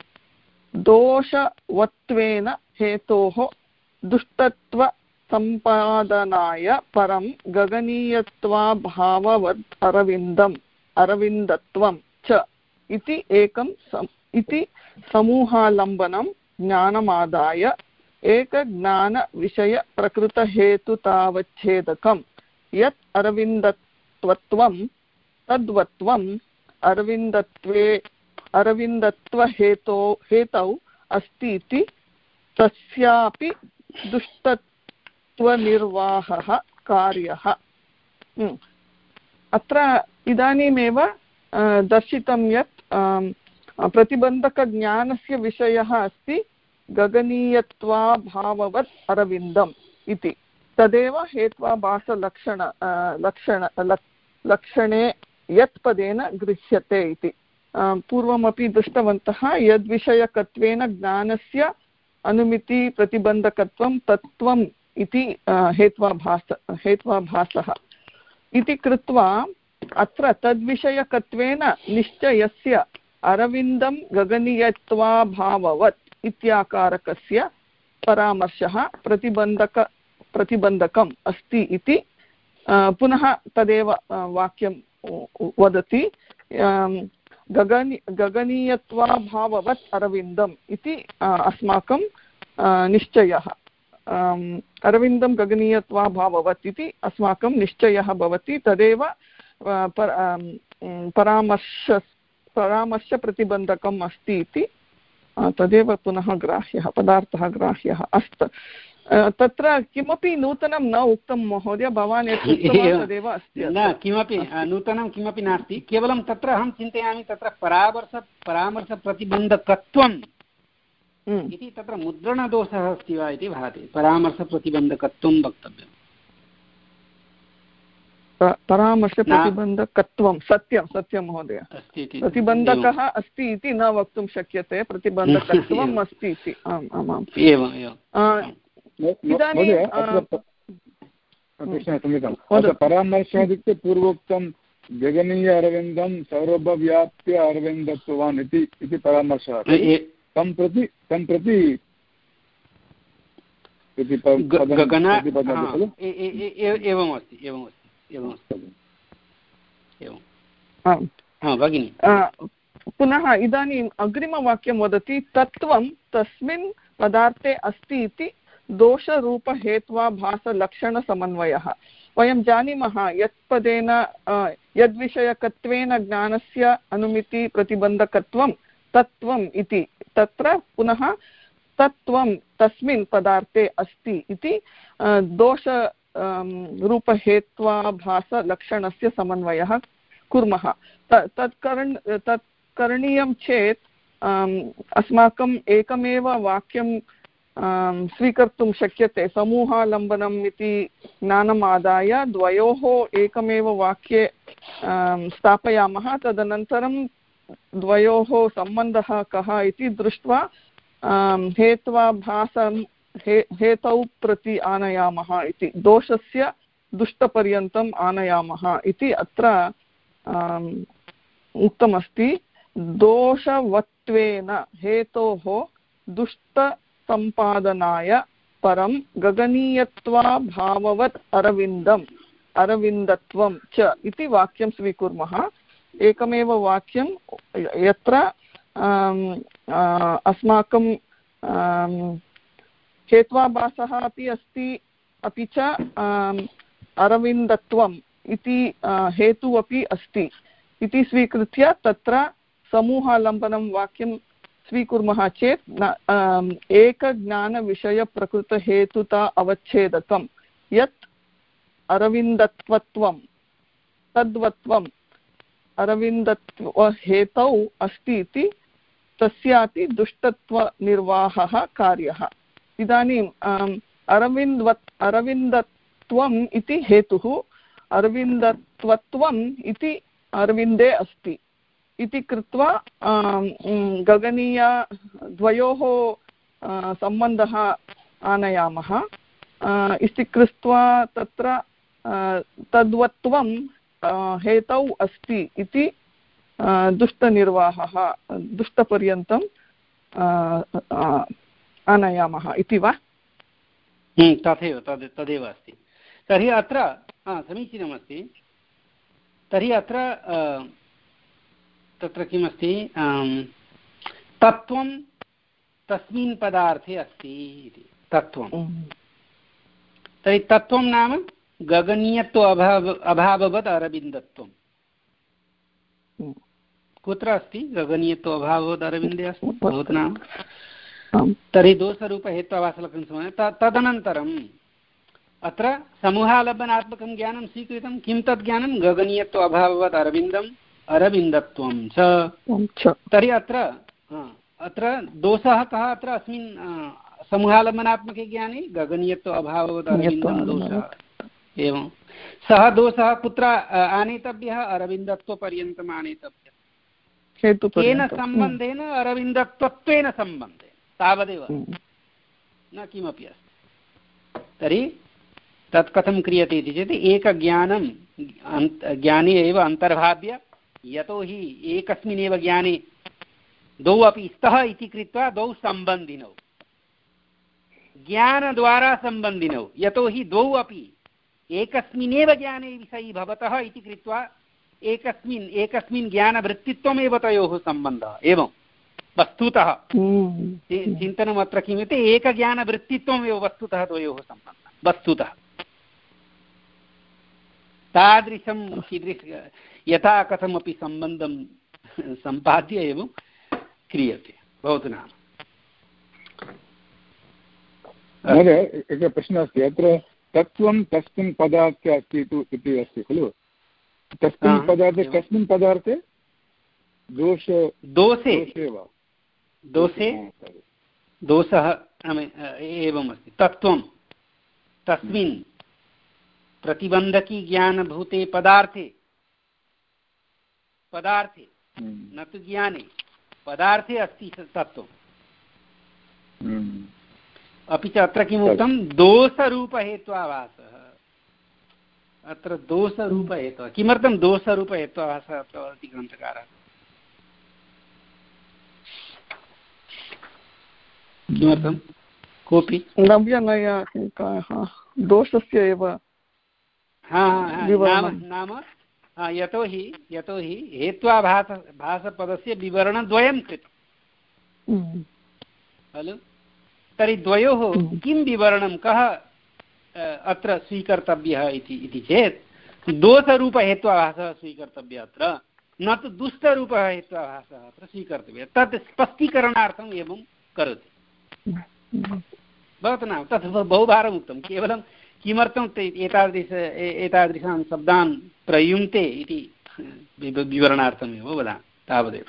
दोषवत्वेन हेतोः दुष्टत्वसम्पादनाय परं गगनीयत्वाभाववद् अरविन्दम् अरविन्दत्वं च इति एकं इति समूहालम्बनं ज्ञानमादाय एकज्ञानविषयप्रकृतहेतुतावच्छेदकं यत् अरविन्दत्वत्वं तद्वत्वम् अरविन्दत्वे अरविन्दत्वहेतो हेतौ अस्ति इति तस्यापि दुष्टत्वनिर्वाहः कार्यः। अत्र इदानीमेव दर्शितं यत् प्रतिबन्धकज्ञानस्य विषयः अस्ति गगनीयत्वाभाववत् अरविन्दम् इति। तदेव हेत्वाभासलक्षण लक्षण लक्षणे यत् पदेन गृह्यते इति पूर्वमपि दृष्टवन्तः। यद्विषयकत्वेन ज्ञानस्य अनुमिति प्रतिबन्धकत्वं तत्त्वम् इति हेत्वाभास हेत्वाभासः इति कृत्वा अत्र तद्विषयकत्वेन निश्चयस्य अरविन्दं गगनीयत्वाभाववत् इत्याकारकस्य परामर्शः प्रतिबन्धक प्रतिबन्धकम् अस्ति इति पुनः तदेव वाक्यं वदति। गगनी गगनीयत्वाभाववत् अरविन्दम् इति अस्माकं निश्चयः। अरविन्दं गगनीयत्वाभाववत् इति अस्माकं निश्चयः भवति। तदेव परामर्श परामर्शप्रतिबन्धकम् अस्ति इति तदेव पुनः ग्राह्यः पदार्थः ग्राह्यः अस्ति। तत्र किमपि नूतनं न उक्तं महोदय, भवान् यत् उक्तवान् तदेव अस्ति। न किमपि नूतनं किमपि नास्ति, केवलं तत्र अहं चिन्तयामि तत्र परामर्श परामर्शप्रतिबन्धकत्वम् इति तत्र मुद्रणदोषः अस्ति वा इति भाति। परामर्शप्रतिबन्धकत्वं वक्तव्यम्। परामर्शप्रतिबन्धकत्वं सत्यं सत्यं महोदय, प्रतिबन्धकः अस्ति इति न वक्तुं शक्यते, प्रतिबन्धकत्वम् अस्ति इति। आम् आमाम् एवम् एवं। परामर्शादित्य पूर्वोक्तं गगनीय अरविन्दं सौरभव्याप्य अरविन्दत्वान् इति परामर्शः तं प्रति तं प्रति एवमस्ति एवमस्ति एवमस्ति एवं भगिनि। पुनः इदानीम् अग्रिमवाक्यं वदति तत्त्वं तस्मिन् पदार्थे अस्ति इति दोषरूपहेत्वाभासलक्षणसमन्वयः। वयं जानीमः यत् पदेन यद्विषयकत्वेन ज्ञानस्य अनुमिति प्रतिबन्धकत्वं तत्त्वम् इति। तत्र पुनः तत्त्वं तस्मिन् पदार्थे अस्ति इति दोष रूपहेत्वाभासलक्षणस्य समन्वयः कुर्मः। तत् करण तत् करणीयं चेत् अस्माकम् एकमेव वाक्यं स्वीकर्तुं शक्यते। समूहालम्बनम् इति ज्ञानम् आदाय द्वयोः एकमेव वाक्ये स्थापयामः, तदनन्तरं द्वयोः सम्बन्धः कः इति दृष्ट्वा हेत्वाभासं हे हेतौ प्रति आनयामः इति, दोषस्य दुष्टपर्यन्तम् आनयामः इति अत्र उक्तमस्ति। दोषवत्वेन हेतोः दुष्टसम्पादनाय परं गगनीयत्वाभाववत् अरविन्दम् अरविन्दत्वं च इति वाक्यं स्वीकुर्मः। एकमेव वाक्यं यत्र अस्माकं हेत्वाभासः अपि अस्ति, अपि च अरविन्दत्वम् इति हेतुः अपि अस्ति इति स्वीकृत्य तत्र समूहालम्बनं वाक्यं स्वीकुर्मः चेत् एकज्ञानविषयप्रकृतहेतुता अवच्छेदकं यत् अरविन्दत्वत्वं तद्वत्वम् अरविन्दत्वहेतौ अस्ति इति तस्यापि दुष्टत्वनिर्वाहः कार्यः। इदानीम् अरविन्दवत् अरविन्दत्वम् इति हेतुः, अरविन्दत्वत्वम् इति अरविन्दे अस्ति इति कृत्वा गगनीय द्वयोः सम्बन्धः आनयामः इति कृत्वा तत्र तद्वत्त्वं हेतौ अस्ति इति दुष्टनिर्वाहः दुष्टपर्यन्तम् आनयामः इति वा? तथैव तद् तदेव अस्ति। तर्हि अत्र समीचीनमस्ति। तर्हि अत्र तत्र किमस्ति, तत्त्वं तस्मिन् पदार्थे अस्ति इति। तत्त्वं तर्हि तत्त्वं नाम गगनीयत्व अभाव अभाववद् अरविन्दत्वं। कुत्र अस्ति गगनीयत्व अभाववद् अरविन्दे अस्ति भवतु नाम। तर्हि दोषरूपहेत्वाभासलक्षणसमये तदनन्तरम् अत्र समूहालम्बनात्मकं ज्ञानं स्वीकृतं। किं तद् ज्ञानं? गगनीयत्व अभाववद् अरविन्दम् अरविन्दत्वं च। तर्हि अत्र अत्र दोषः कः? अत्र अस्मिन् समूहालम्बनात्मके ज्ञाने गगनीयत्व अभाववद् अरविन्दं दोषः। एवं सः दोषः कुत्र आनेतव्यः? अरविन्दत्वपर्यन्तम् आनेतव्यः। केन सम्बन्धेन? अरविन्दत्वत्वेन सम्बन्धेन, तावदेव, न किमपि अस्ति। तर्हि तत् कथं क्रियते इति चेत् एकज्ञानं ज्ञाने एव अन्तर्भाव्य, यतोहि एकस्मिन्नेव ज्ञाने द्वौ अपि स्तः इति कृत्वा द्वौ सम्बन्धिनौ, ज्ञानद्वारा सम्बन्धिनौ, यतोहि द्वौ अपि एकस्मिन्नेव ज्ञाने विषयी भवतः इति कृत्वा एकस्मिन् एकस्मिन् ज्ञानवृत्तित्वमेव तयोः सम्बन्धः। एवं वस्तुतः चिन्तनम् अत्र किमिति, एकज्ञानवृत्तित्वमेव वस्तुतः द्वयोः सम्बन्धः। वस्तुतः तादृशं कीदृश यथा कथमपि सम्बन्धं सम्पाद्य एवं क्रियते। भवतु नाम। महोदय एकः प्रश्नः अस्ति। अत्र तत्त्वं तस्मिन् पदार्थे अस्ति इति अस्ति खलु? तस्मिन् पदार्थे कस्मिन् पदार्थे? दोष दोषे वा? दोषे दोषः एवम् अस्ति। तत्त्वं तस्मिन् प्रतिबन्धकी ज्ञानभूते पदार्थे, पदार्थे न तु ज्ञाने, पदार्थे अस्ति तत्त्वम्। अपि च अत्र किमुक्तं? दोषरूपहेत्वाभासः। अत्र दोषरूपहेत्वा, किमर्थं दोषरूपहेत्वाभासः अत्र वदति ग्रन्थकारः? किमर्थं? कोऽपि नव्यनय दोषस्य एव नाम यतोहि यतोहि हेत्वाभास भासपदस्य विवरणद्वयं कृतं खलु? तर्हि द्वयोः किं विवरणं, कः अत्र स्वीकर्तव्यः इति चेत् दोषरूपहेत्वाभासः स्वीकर्तव्यः अत्र, न तु दुष्टरूपः हेत्वाभासः अत्र स्वीकर्तव्यः। तत् स्पष्टीकरणार्थम् एवं करोति। भवतु नाम तत् बहुवारम् उक्तं। केवलं किमर्थं एतादृश एतादृशान् शब्दान् प्रयुङ्क्ते इति विवरणार्थमेव वदामि, तावदेव।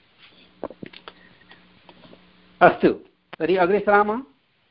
अस्तु, तर्हि अग्रे सरामः।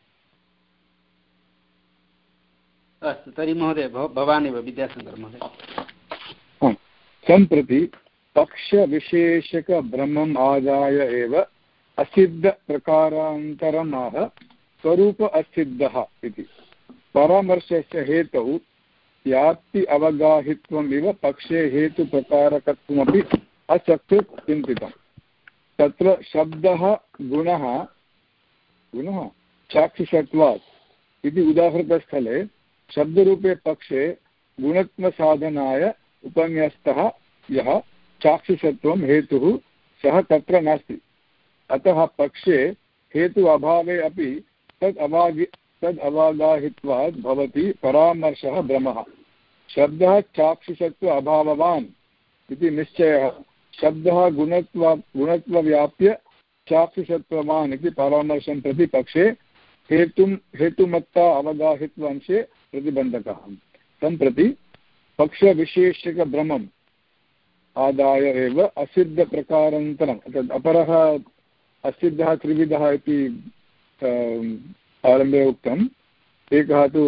अस्तु, तर्हि महोदय भवानेव, विद्याशङ्कर महोदय। सम्प्रति पक्षविशेषकब्रह्मम् आदाय एव असिद्धप्रकारान्तरम् आह स्वरूप असिद्धः इति परामर्शस्य हेतौ व्याप्ति अवगाहित्वम् इव पक्षे हेतुप्रकारकत्वमपि असकृत् चिन्तितम्। तत्र शब्दः गुणः गुणः चाक्षुषत्वात् इति उदाहृतस्थले शब्दरूपे पक्षे गुणत्वसाधनाय उपन्यस्तः यः चाक्षुषत्वं हेतुः सः तत्र नास्ति। अतः पक्षे हेतु अभावे अपि तद् अवागि तद् अवागाहित्वात् भवति परामर्शः भ्रमः। शब्दः चाक्षुषत्व अभाववान् इति निश्चयः, शब्दः गुणत्व गुणत्वव्याप्य चाक्षुषत्ववान् इति परामर्शं प्रति पक्षे हेतुं हेतुमत्ता अवगाहित्वांशे प्रतिबन्धकः। सम्प्रति पक्षविशेषकभ्रमम् आदाय एव असिद्धप्रकारान्तरम्, अपरः असिद्धः त्रिविधः इति आरम्भे उक्तम्। एकः तु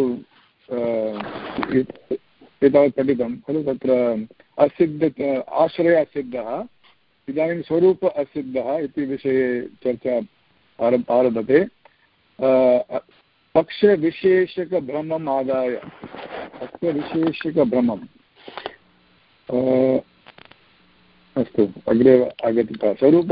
एतावत् पठितं खलु, तत्र असिद्ध आश्रय असिद्धः, इदानीं स्वरूप असिद्धः इति विषये चर्चा आरब् आरभते। पक्षविशेषकभ्रमम् आदाय पक्षविशेषकभ्रमम् अस्तु अग्रे आगति स्वरूप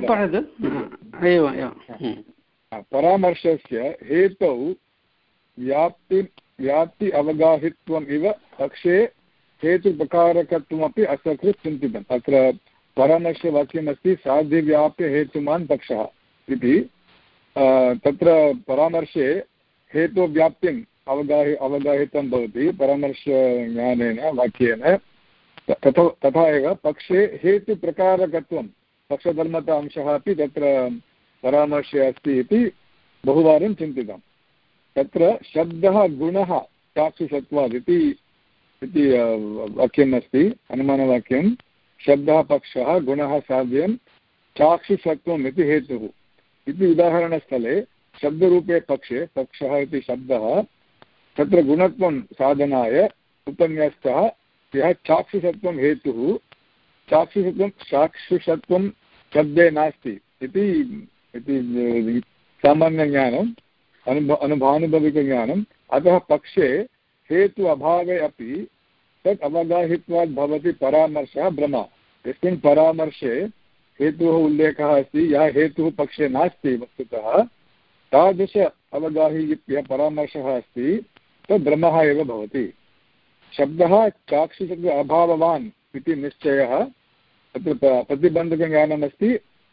परामर्शस्य हेतौ व्याप्ति व्याप्ति अवगाहित्वम् इव पक्षे हेतुप्रकारकत्वमपि असकृत् चिन्तितम्। अत्र परामर्शवाक्यमस्ति साध्यव्याप्यहेतुमान् पक्षः इति। तत्र परामर्शे हेतुव्याप्तिम् अवगाहि अवगाहितं भवति परामर्शज्ञानेन वाक्येन। तथा तथा एव पक्षे हेतुप्रकारकत्वं पक्षधर्मता अंशः अपि तत्र परामर्शे अस्ति इति बहुवारं चिन्तितं। तत्र शब्दः गुणः चाक्षुषत्वात् इति इति वाक्यम् अस्ति, अनुमानवाक्यं। शब्दः पक्षः गुणः साध्यं चाक्षुषत्वम् इति हेतुः इति उदाहरणस्थले शब्दरूपे पक्षे पक्षः इति शब्दः तत्र गुणत्वं साधनाय उपन्यस्तः यः चाक्षुषत्वं हेतुः चाक्षुषत्वं चाक्षुषत्वं शब्दे नास्ति इति इति सामान्यज्ञानम् अनुभव अनुभवानुभविकज्ञानम्। अतः पक्षे हेतु अभावे अपि तत् अवगाहित्वात् भवति परामर्शः भ्रम। यस्मिन् परामर्शे हेतुः उल्लेखः अस्ति, यः हेतुः पक्षे नास्ति वस्तुतः, तादृश अवगाहि यः परामर्शः अस्ति तद् भ्रमः एव भवति। शब्दः चाक्षुषत्व अभाववान् इति निश्चयः तत्र प्रतिबन्धकज्ञानमस्ति।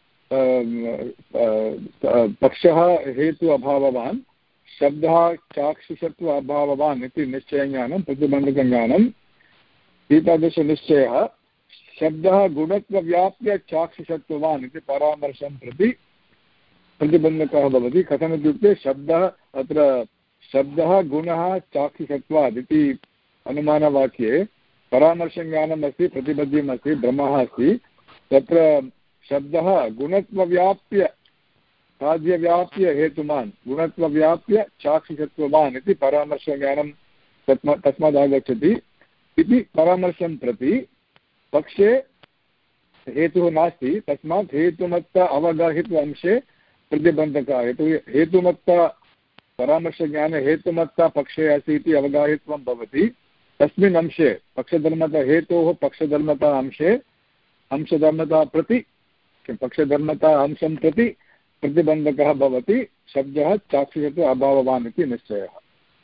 पक्षः हेतु अभाववान्, शब्दः चाक्षुषत्व अभाववान् इति निश्चयज्ञानं प्रतिबन्धकज्ञानम्। एतादृशनिश्चयः शब्दः गुणत्वव्याप्य चाक्षुषत्ववान् इति परामर्शं प्रति प्रतिबन्धकः भवति। कथमित्युक्ते शब्दः अत्र शब्दः गुणः चाक्षुषत्वात् इति अनुमानवाक्ये परामर्शज्ञानम् अस्ति, प्रतिबद्ध्यम् अस्ति, भ्रमः अस्ति। तत्र शब्दः गुणत्वव्याप्य साध्यव्याप्य हेतुमान् गुणत्वव्याप्य चाक्षुषत्ववान् इति परामर्शज्ञानं तस्मा तस्मादागच्छति इति परामर्शं प्रति पक्षे हेतुः नास्ति, तस्मात् हेतुमत्त अवगाहित्व अंशे प्रतिबन्धकः। हेतु हेतुमत्ता परामर्शज्ञाने हेतुमत्ता पक्षे अस्ति इति अवगाहित्वं भवति। तस्मिन् अंशे पक्षधर्मता हेतोः पक्षधर्मता अंशे अंशधर्मता प्रति पक्षधर्मता अंशं प्रति प्रतिबन्धकः भवति शब्दः चाक्षुषत्व अभाववान् इति निश्चयः।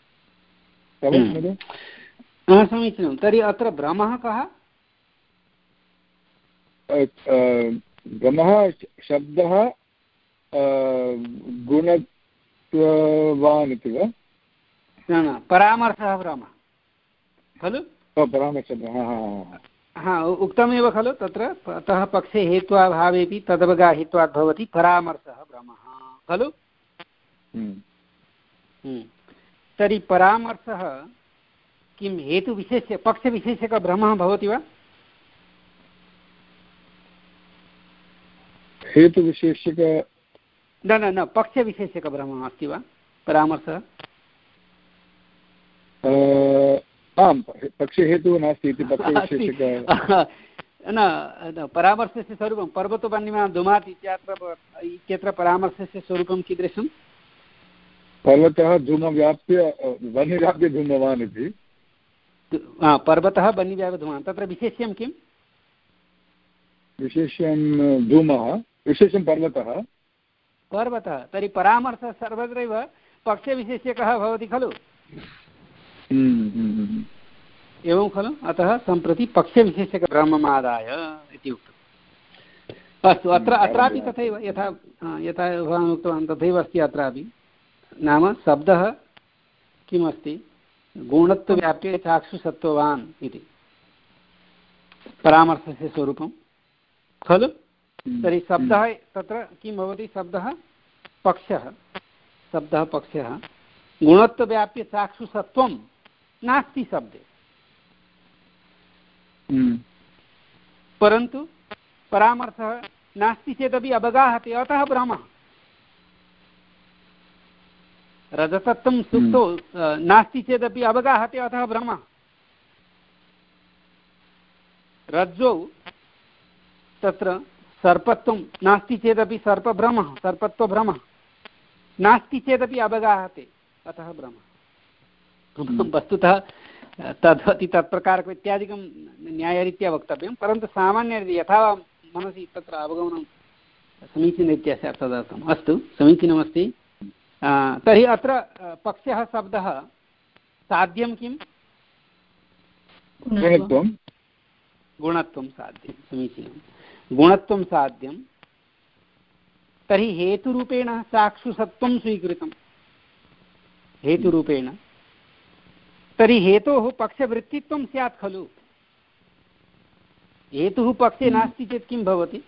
समीचीनं। तर्हि अत्र भ्रमः कः? भ्रमः शब्दः गुणत्ववान् इति वा? न न परामर्शः भ्रमः खलु? परामर्शः हा उक्तमेव खलु तत्र। अतः पक्षे हेत्वाभावेपि तदवगाहित्वात् भवति परामर्शः भ्रमः खलु? तर्हि परामर्शः किं हेतुविशेष्य पक्षविशेषकभ्रमः भवति वा? हेतुविशेषक न न न पक्षविशेषकभ्रमः अस्ति वा परामर्शः? आम् पक्षे हेतुः नास्ति इति पक्षविशेषक न परामर्शस्य स्वरूपं पर्वतवह्निमा धूमात् इत्यत्र इत्यत्र परामर्शस्य स्वरूपं कीदृशं? पर्वतः धूमव्याप्य वह्निव्याप्य धूमवान् इति। पर्वतः वह्निव्याप्य धूमवान् तत्र विशेष्यं किं? विशेष्यं धूमः, विशेषं पर्वतः। पर्वतः तर्हि परामर्शः सर्वत्रैव पक्षविशेष्यकः भवति खलु? एवं खलु? अतः सम्प्रति पक्षविशेषकभ्रममादाय इति उक्तम्। अस्तु अत्र अत्रापि तथैव यथा यथा भवान् उक्तवान् तथैव अस्ति अत्रापि। नाम शब्दः किमस्ति? गुणत्वव्याप्ये चाक्षुषत्ववान् इति परामर्शस्य स्वरूपं खलु? तर्हि शब्दः तत्र किं भवति? शब्दः पक्षः शब्दः पक्षः गुणत्वव्याप्य चाक्षुषत्वं नास्ति शब्दे, परन्तु परामर्शः नास्ति चेदपि अवगाहति, अतः भ्रमः। रजतत्वं सुप्तो नास्ति चेदपि अवगाहति, अतः भ्रमः। रज्जौ तत्र सर्पत्वं नास्ति चेदपि सर्पभ्रमः सर्पत्वभ्रमः नास्ति चेदपि अवगाहते अतः भ्रमः। वस्तुतः तद्वति तत्प्रकारकम् इत्यादिकं न्यायरीत्या वक्तव्यं, परन्तु सामान्यरीत्या यथा मनसि तत्र अवगमनं समीचीनरीत्या स्यात् तदर्थम्। अस्तु, समीचीनमस्ति। तर्हि अत्र पक्षः शब्दः साध्यं किं? गुणत्वं गुणत्वं साध्यं, समीचीनं। गुणत्वं साध्यं, तर्हि हेतुरूपेण चाक्षुषत्वं स्वीकृतं हेतुरूपेण, तर्हि हेतोः पक्षवृत्तित्वं स्यात् खलु। हेतुः पक्षे नास्ति चेत् किं भवति?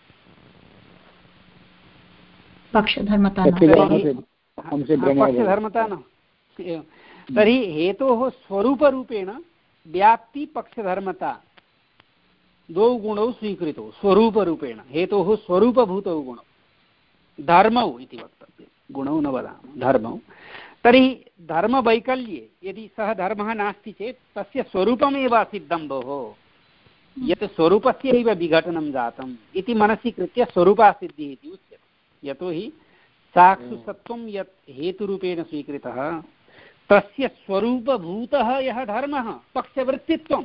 पक्षधर्मता पक्षधर्मता न। तर्हि हेतोः स्वरूपरूपेण व्याप्ति पक्षधर्मता द्वौ गुणौ स्वीकृतौ स्वरूपरूपेण, हेतोः स्वरूपभूतौ गुणौ धर्मौ इति वक्तव्यं, गुणौ न वदामः, धर्मौ। तर्हि धर्मवैकल्ये यदि सः धर्मः नास्ति चेत् तस्य स्वरूपमेव असिद्धं भोः, यत् स्वरूपस्यैव विघटनं जातम् इति मनसि कृत्य स्वरूपासिद्धिः इति उच्यते। यतोहि चाक्षुषत्वं यत् हेतुरूपेण स्वीकृतः तस्य स्वरूपभूतः यः धर्मः पक्षवृत्तित्वं,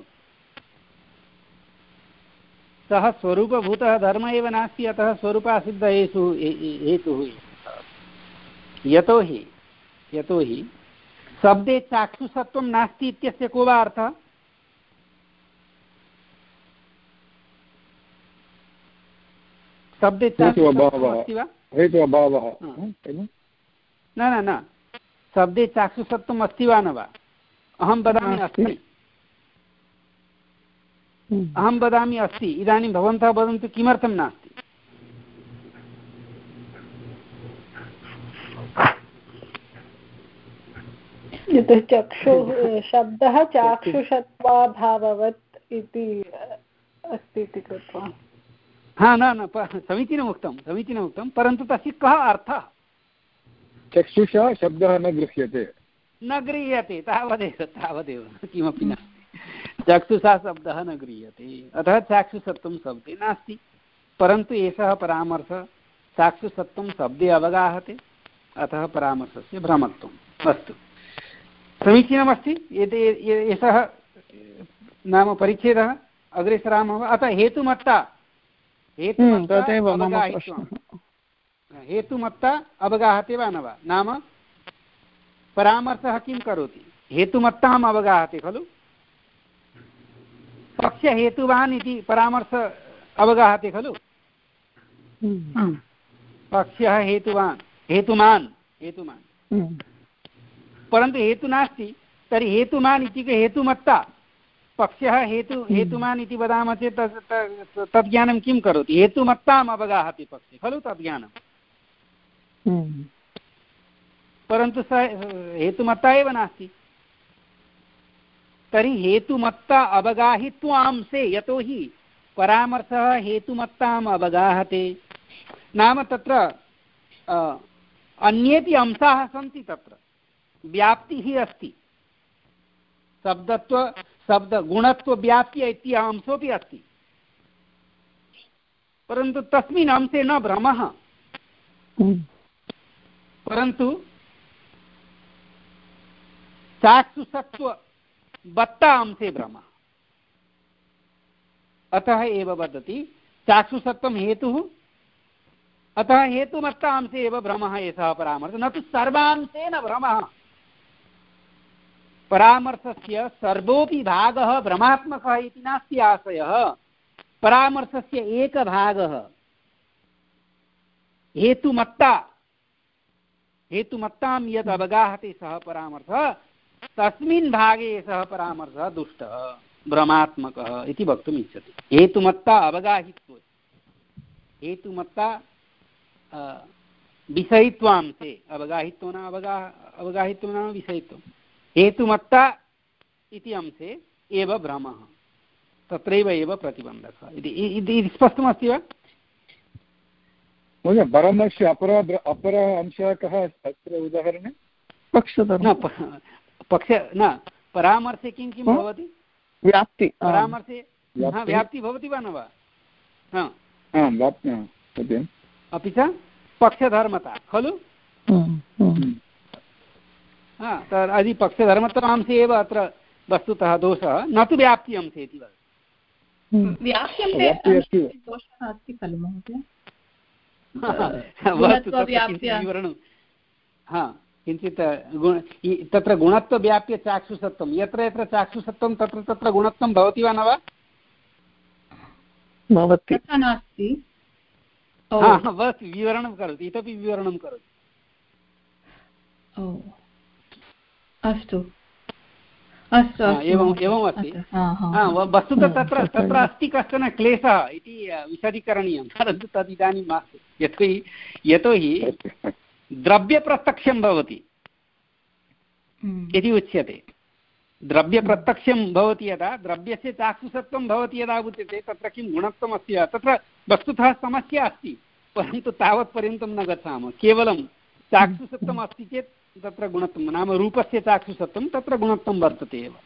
सः स्वरूपभूतः धर्म एव नास्ति, अतः स्वरूपासिद्धहेतु हेतुः। यतोहि यतोहि शब्दे चाक्षुषत्वं नास्ति इत्यस्य को वा अर्थः? शब्दे चाक्षुषत्वम् अस्ति वा? न न न शब्दे चाक्षुषत्वम् अस्ति वा न वा? अहं वदामि अस्ति, अहं वदामि अस्ति। इदानीं भवन्तः वदन्तु किमर्थं नास्ति? यतः चक्षुः शब्दः चाक्षुषत्वाभाववत् इति अस्ति इति कृत्वा। हा न न समीचीनम् उक्तं, समीचीनम् उक्तं, परन्तु तस्य कः अर्थः? चक्षुषा शब्दः न गृह्यते न गृह्यते तावदेव तावदेव किमपि नास्ति। चक्षुषा शब्दः न गृह्यते, अतः चाक्षुषत्वं शब्दे नास्ति, परन्तु एषः परामर्शः चाक्षुषत्वं शब्दे अवगाहते, अतः परामर्शस्य भ्रमत्वम्। अस्तु, समीचीनमस्ति। एषः नाम परिच्छेदः। अग्रे सरामः। अतः हेतुमत्ता हेतुमत्ता अवगाहते वा न वा? नाम परामर्शः किं करोति? हेतुमत्ताम् अवगाहते खलु। पक्षहेतुवान् इति परामर्श अवगाहते खलु। पक्षः हेतुवान् हेतुमान् हेतुमान् परन्तु हेतु नास्ति, तर्हि हेतुमान् इत्युक्ते हेतुमत्ता। पक्षः हेतु हेतुमान् इति वदामः चेत् तद् ज्ञानं किं करोति? हेतुमत्ताम् अवगाहति पक्षे खलु तद् ज्ञानं। परन्तु स हेतुमत्ता एव नास्ति। तर्हि हेतुमत्ता अवगाहित्वांसे, यतोहि परामर्शः हेतुमत्ताम् अवगाहते, नाम तत्र अन्येपि अंशाः सन्ति, तत्र व्याप्तिः अस्ति, शब्दत्व शब्दगुणत्वव्याप्य इति अंशोऽपि अस्ति, परन्तु तस्मिन् अंशे न भ्रमः, परन्तु चाक्षुषत्ववत्ता अंशे भ्रमः। अतः एव वदति चाक्षुषत्वं हेतुः, अतः हेतुमत्ता अंशे एव भ्रमः एषः परामर्शः, न तु सर्वांशेन भ्रमः। परामर्शस्य सर्वोऽपि भागः भ्रमात्मकः इति नास्ति आशयः। परामर्शस्य एकभागः हेतुमत्ता, हेतुमत्तां यद् अवगाहते सः परामर्शः, तस्मिन् भागे सः परामर्शः दुष्टः भ्रमात्मकः इति वक्तुम् इच्छति। हेतुमत्ता अवगाहित्व, हेतुमत्ता विषयित्वांसे, अवगाहित्व न अवगा अवगाहित्व नाम विषयित्वं, हेतुमत्ता इति अंशे एव भ्रमः, तत्रैव एव प्रतिबन्धकः इति स्पष्टमस्ति वा? महोदय, परामर्शे अपर अपर अंशः कः अत्र उदाहरणे? पक्षधर्मः। न पक्ष न परामर्शे किं किं भवति? व्याप्ति। परामर्शे व्याप्ति भवति वा न वा? अपि च पक्षधर्मता खलु यदि पक्षधर्मता अंशे एव अत्र वस्तुतः दोषः न तु व्याप्ति अंशे इति विवरणं किञ्चित् तत्र गुणत्वव्याप्य चाक्षुषत्वं यत्र यत्र चाक्षुषत्वं तत्र तत्र गुणत्वं भवति वा न वा भवति नास्ति बस् विवरणं करोतु इतोपि विवरणं करोतु अस्तु एवम् एवम् अस्ति वस्तुतः तत्र तत्र अस्ति कश्चन क्लेशः इति विशदीकरणीयं परन्तु तद् इदानीं मास्तु यतोहि यतोहि द्रव्यप्रत्यक्षं भवति इति उच्यते द्रव्यप्रत्यक्षं भवति यदा द्रव्यस्य चाक्षुषत्वं भवति यदा उच्यते तत्र किं गुणत्वम् अस्ति वा तत्र वस्तुतः समस्या अस्ति परन्तु तावत्पर्यन्तं न गच्छामः केवलं चाक्षुषत्वम् अस्ति चेत् तत्र गुणत्वं नाम रूपस्य चाक्षुषत्वं तत्र गुणत्वं वर्तते एव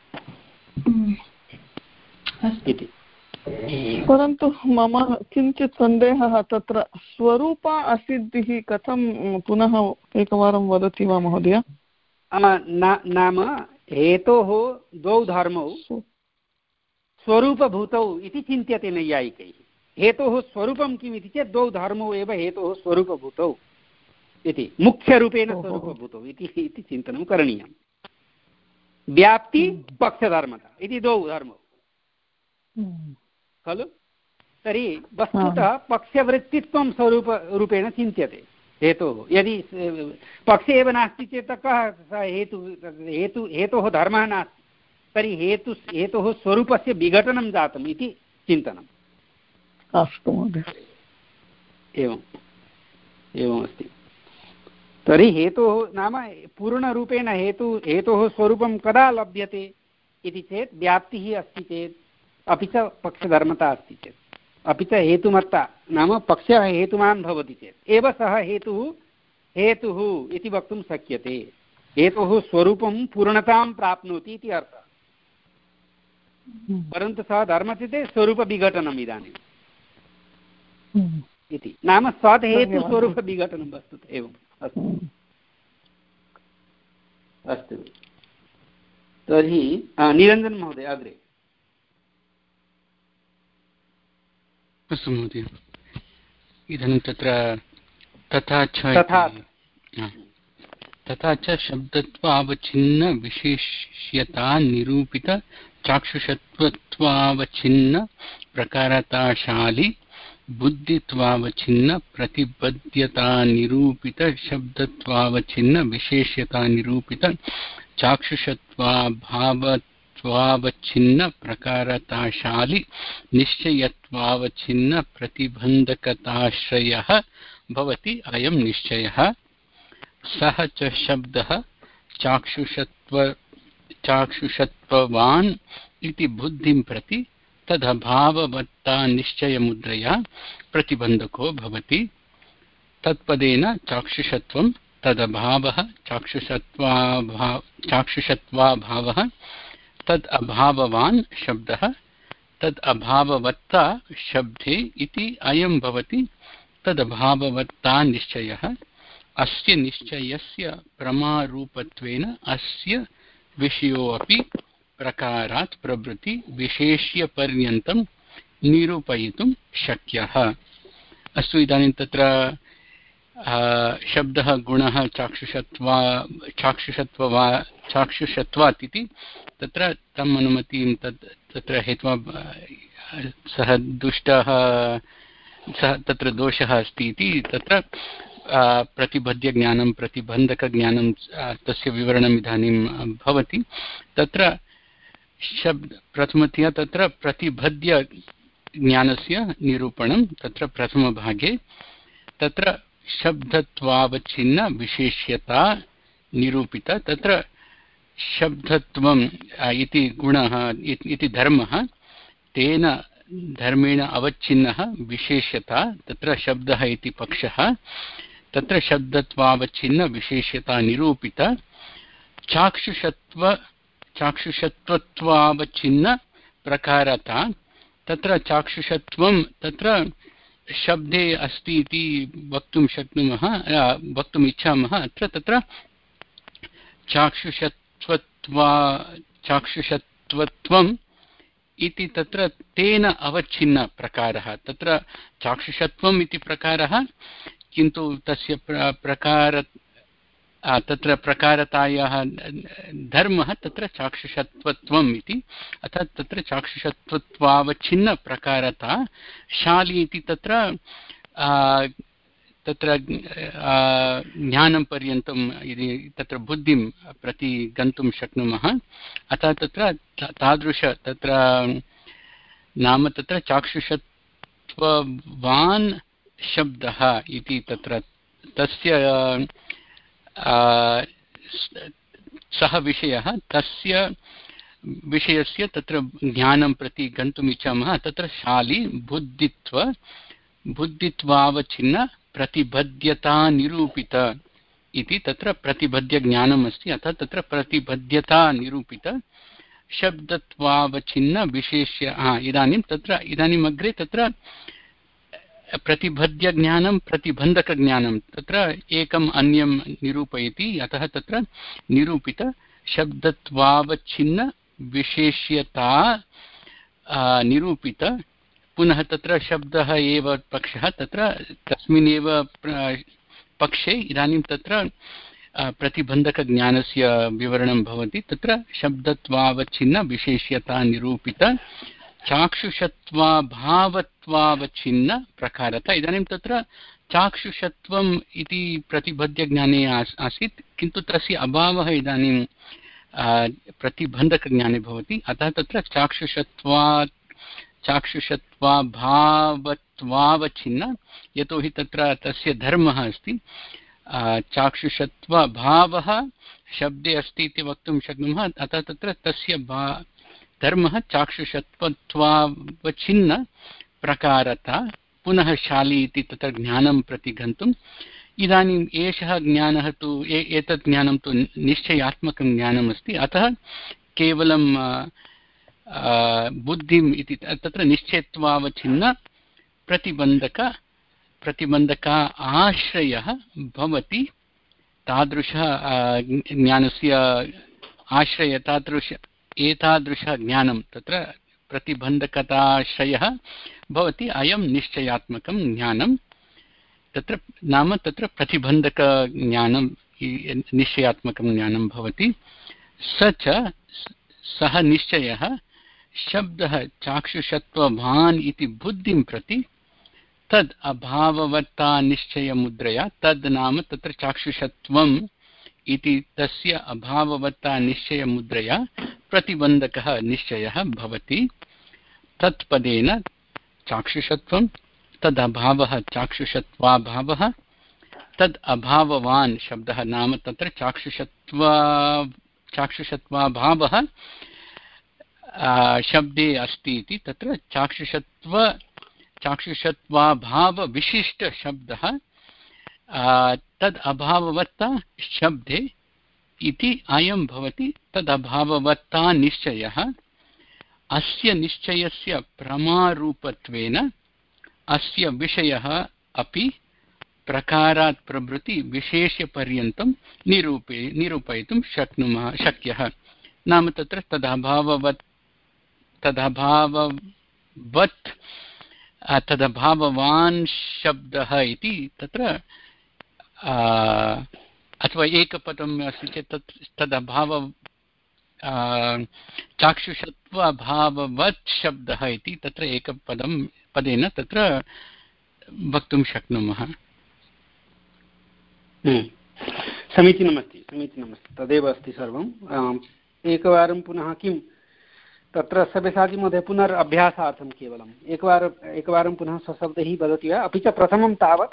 इति परन्तु मम किञ्चित् सन्देहः तत्र स्वरूपा असिद्धिः कथं पुनः एकवारं वदति वा महोदय नाम हेतोः द्वौ धर्मौ स्वरूपभूतौ इति चिन्त्यते नैयायिकैः हेतोः स्वरूपं किम् इति चेत् द्वौ धर्मौ एव हेतोः स्वरूपभूतौ इति मुख्यरूपेण स्वरूपभूतौ इति चिन्तनं करणीयं व्याप्ति पक्षधर्मता इति द्वौ धर्मौ खलु तर्हि वस्तुतः पक्षवृत्तित्वं स्वरूपरूपेण चिन्त्यते हेतोः यदि पक्षे एव नास्ति चेत् कः सः हेतु हेतु हेतोः धर्मः नास्ति तर्हि हेतु हेतोः स्वरूपस्य विघटनं जातम् इति चिन्तनम् अस्तु महोदय एवम् एवमस्ति तर्हि हेतोः नाम पूर्णरूपेण हेतु हेतोः स्वरूपं कदा लभ्यते इति चेत् व्याप्तिः अस्ति चेत् अपि च पक्षधर्मता अस्ति चेत् अपि च हेतुमत्ता नाम पक्षः हेतुमान् भवति चेत् एव सः हेतुः हेतुः इति वक्तुं शक्यते हेतोः स्वरूपं पूर्णतां प्राप्नोति इति अर्थः परन्तु सः धर्मः चेत् स्वरूपविघटनम् इदानीम् इति नाम सद्हेतुस्वरूपविघटनं वस्तुतः एवम् अस्तु अस्तु तर्हि निरञ्जन महोदय अग्रे अस्तु महोदय इदानीं तत्र तथा च तथा च शब्दत्वावच्छिन्न विशेष्यता निरूपित चाक्षुषत्वत्वावच्छिन्न प्रकारताशाली बुद्धित्वावच्छिन्न प्रतिबद्धता निरूपित शब्दत्वावच्छिन्न विशेष्यता निरूपित चाक्षुषत्वाभावत्वावच्छिन्न प्रकारताशाली निश्चयत्वावच्छिन्न प्रतिबन्धकताश्रयः भवति अयं निश्चयः सः च शब्दः चाक्षुषत्व चाक्षुषत्ववान् इति बुद्धिं प्रति तदभाववत्ता निश्चयमुद्रया प्रतिबन्धको भवति तत्पदेन चाक्षुषत्वं तदभावः चाक्षुषत्वाभाव चाक्षुषत्वाभावः तद् अभाववान् शब्दः तद् अभाववत्ता शब्दे इति अयं भवति तदभाववत्ता निश्चयः अस्य निश्चयस्य प्रमारूपत्वेन अस्य विषयोऽपि प्रकारात् प्रभृति विशेष्यपर्यन्तं निरूपयितुं शक्यः अस्तु इदानीं तत्र शब्दः गुणः चाक्षुषत्वा चाक्षुषत्वा चाक्षुषत्वात् इति तत्र तम् अनुमतिं तत् तत्र हेत्वा सः दुष्टः सः तत्र दोषः अस्ति इति तत्र प्रतिबध्यज्ञानं प्रतिबन्धकज्ञानं तस्य विवरणम् इदानीं भवति तत्र शब्द प्रथमतया तत्र प्रतिबद्ध ज्ञानस्य निरूपणं तत्र प्रथमभागे तत्र शब्दत्वावच्छिन्न विशेष्यता निरूपिता तत्र शब्दत्वम् इति गुणः इति धर्मः तेन धर्मेण अवच्छिन्नः विशेष्यता तत्र शब्दः इति पक्षः तत्र शब्दत्वावच्छिन्न विशेष्यता निरूपिता चाक्षुषत्व चाक्षुषत्वत्वावच्छिन्न प्रकारता तत्र चाक्षुषत्वं तत्र शब्दे अस्ति इति वक्तुं शक्नुमः, वक्तुम् इच्छामः। अत्र तत्र चाक्षुषत्वत्वा चाक्षुषत्वत्वम् इति तत्र तेन अवच्छिन्नप्रकारः। तत्र चाक्षुषत्वम् इति प्रकारः, किन्तु तस्य प्र प्रकार तत्र प्रकारतायाः धर्मः तत्र चाक्षुषत्वत्वम् इति। अतः तत्र चाक्षुषत्वत्वावच्छिन्नप्रकारता शाली इति तत्र तत्र ज्ञानं पर्यन्तं यदि तत्र बुद्धिं प्रति गन्तुं शक्नुमः। अतः तत्र तादृश तत्र नाम तत्र चाक्षुषत्ववान् शब्दः इति तत्र तस्य सः विषयः, तस्य विषयस्य तत्र ज्ञानं प्रति गन्तुम् इच्छामः। तत्र शाली बुद्धित्व बुद्धित्वावच्छिन्न प्रतिबद्धता निरूपित इति तत्र प्रतिबद्धज्ञानम् अस्ति। अतः तत्र प्रतिबद्धता निरूपित शब्दत्वावच्छिन्न विशेष्य। इदानीं तत्र इदानीम् अग्रे तत्र प्रतिबद्धज्ञानं प्रतिबन्धकज्ञानं तत्र एकम् अन्यं निरूपयति। अतः तत्र निरूपित शब्दत्वावच्छिन्न विशेष्यता निरूपित। पुनः तत्र शब्दः एव पक्षः, तत्र तस्मिन्नेव पक्षे इदानीं तत्र प्रतिबन्धकज्ञानस्य विवरणं भवति। तत्र शब्दत्वावच्छिन्न विशेष्यता निरूपित चाक्षुषत्वाभावत्वावच्छिन्न प्रकारता। इदानीं तत्र चाक्षुषत्वम् इति प्रतिबद्धज्ञाने आसीत्, किन्तु तस्य अभावः इदानीं प्रतिबन्धकज्ञाने भवति। अतः तत्र चाक्षुषत्वात् चाक्षुषत्वाभावत्वावच्छिन्न, यतोहि तत्र तस्य धर्मः अस्ति। चाक्षुषत्वभावः शब्दे अस्ति इति वक्तुं शक्नुमः। अतः तत्र तस्य भा धर्मः चाक्षुषत्वत्वावच्छिन्न प्रकारता पुनः शाली इति तत्र ज्ञानं प्रति गन्तुम्। इदानीम् एषः ज्ञानः तु एतत् ज्ञानं तु निश्चयात्मकं ज्ञानम् अस्ति। अतः केवलं बुद्धिम् इति तत्र निश्चयत्वावच्छिन्न प्रतिबन्धक प्रतिबन्धका आश्रयः भवति। तादृशः ज्ञानस्य आश्रय तादृश एतादृशः ज्ञानं तत्र प्रतिबन्धकताश्रयः भवति। अयं निश्चयात्मकं ज्ञानं तत्र नाम तत्र प्रतिबन्धकज्ञानं निश्चयात्मकं ज्ञानं भवति। स च सः निश्चयः शब्दः चाक्षुषत्वभान् इति बुद्धिं प्रति तद् अभाववत्ता निश्चयमुद्रया, तद् नाम तत्र चाक्षुषत्वम् इति तस्य अभाववत्ता निश्चयमुद्रया प्रतिबन्धकः निश्चयः भवति। तत्पदेन चाक्षुषत्वं तदभावः चाक्षुषत्वाभावः तद् अभाववान् शब्दः नाम तत्र चाक्षुषत्वा चाक्षुषत्वाभावः शब्दे अस्ति इति तत्र चाक्षुषत्व चाक्षुषत्वाभावविशिष्टशब्दः तद् अभाववत्ता शब्दे इति अयं भवति। तदभाववत्ता निश्चयः अस्य निश्चयस्य प्रमारूपत्वेन अस्य विषयः अपि प्रकारात् प्रभृति विशेष्यपर्यन्तं निरूपे निरूपयितुं शक्नुमः शक्यः। नाम तत्र तदभाववत् तदभाववत् तदभाववान् शब्दः इति तत्र अथवा एकपदम् अस्ति चेत् तत् तदभाव चाक्षुषत्वाभाववत् शब्दः इति तत्र एकपदं पदेन तत्र वक्तुं शक्नुमः। समीचीनमस्ति समीचीनमस्ति तदेव अस्ति सर्वम्। एकवारं पुनः किं तत्र सव्यसाची महोदय पुनरभ्यासार्थं केवलम् एकवारम् एकवारं पुनः स्वशब्दैः वदति वा? अपि च प्रथमं तावत्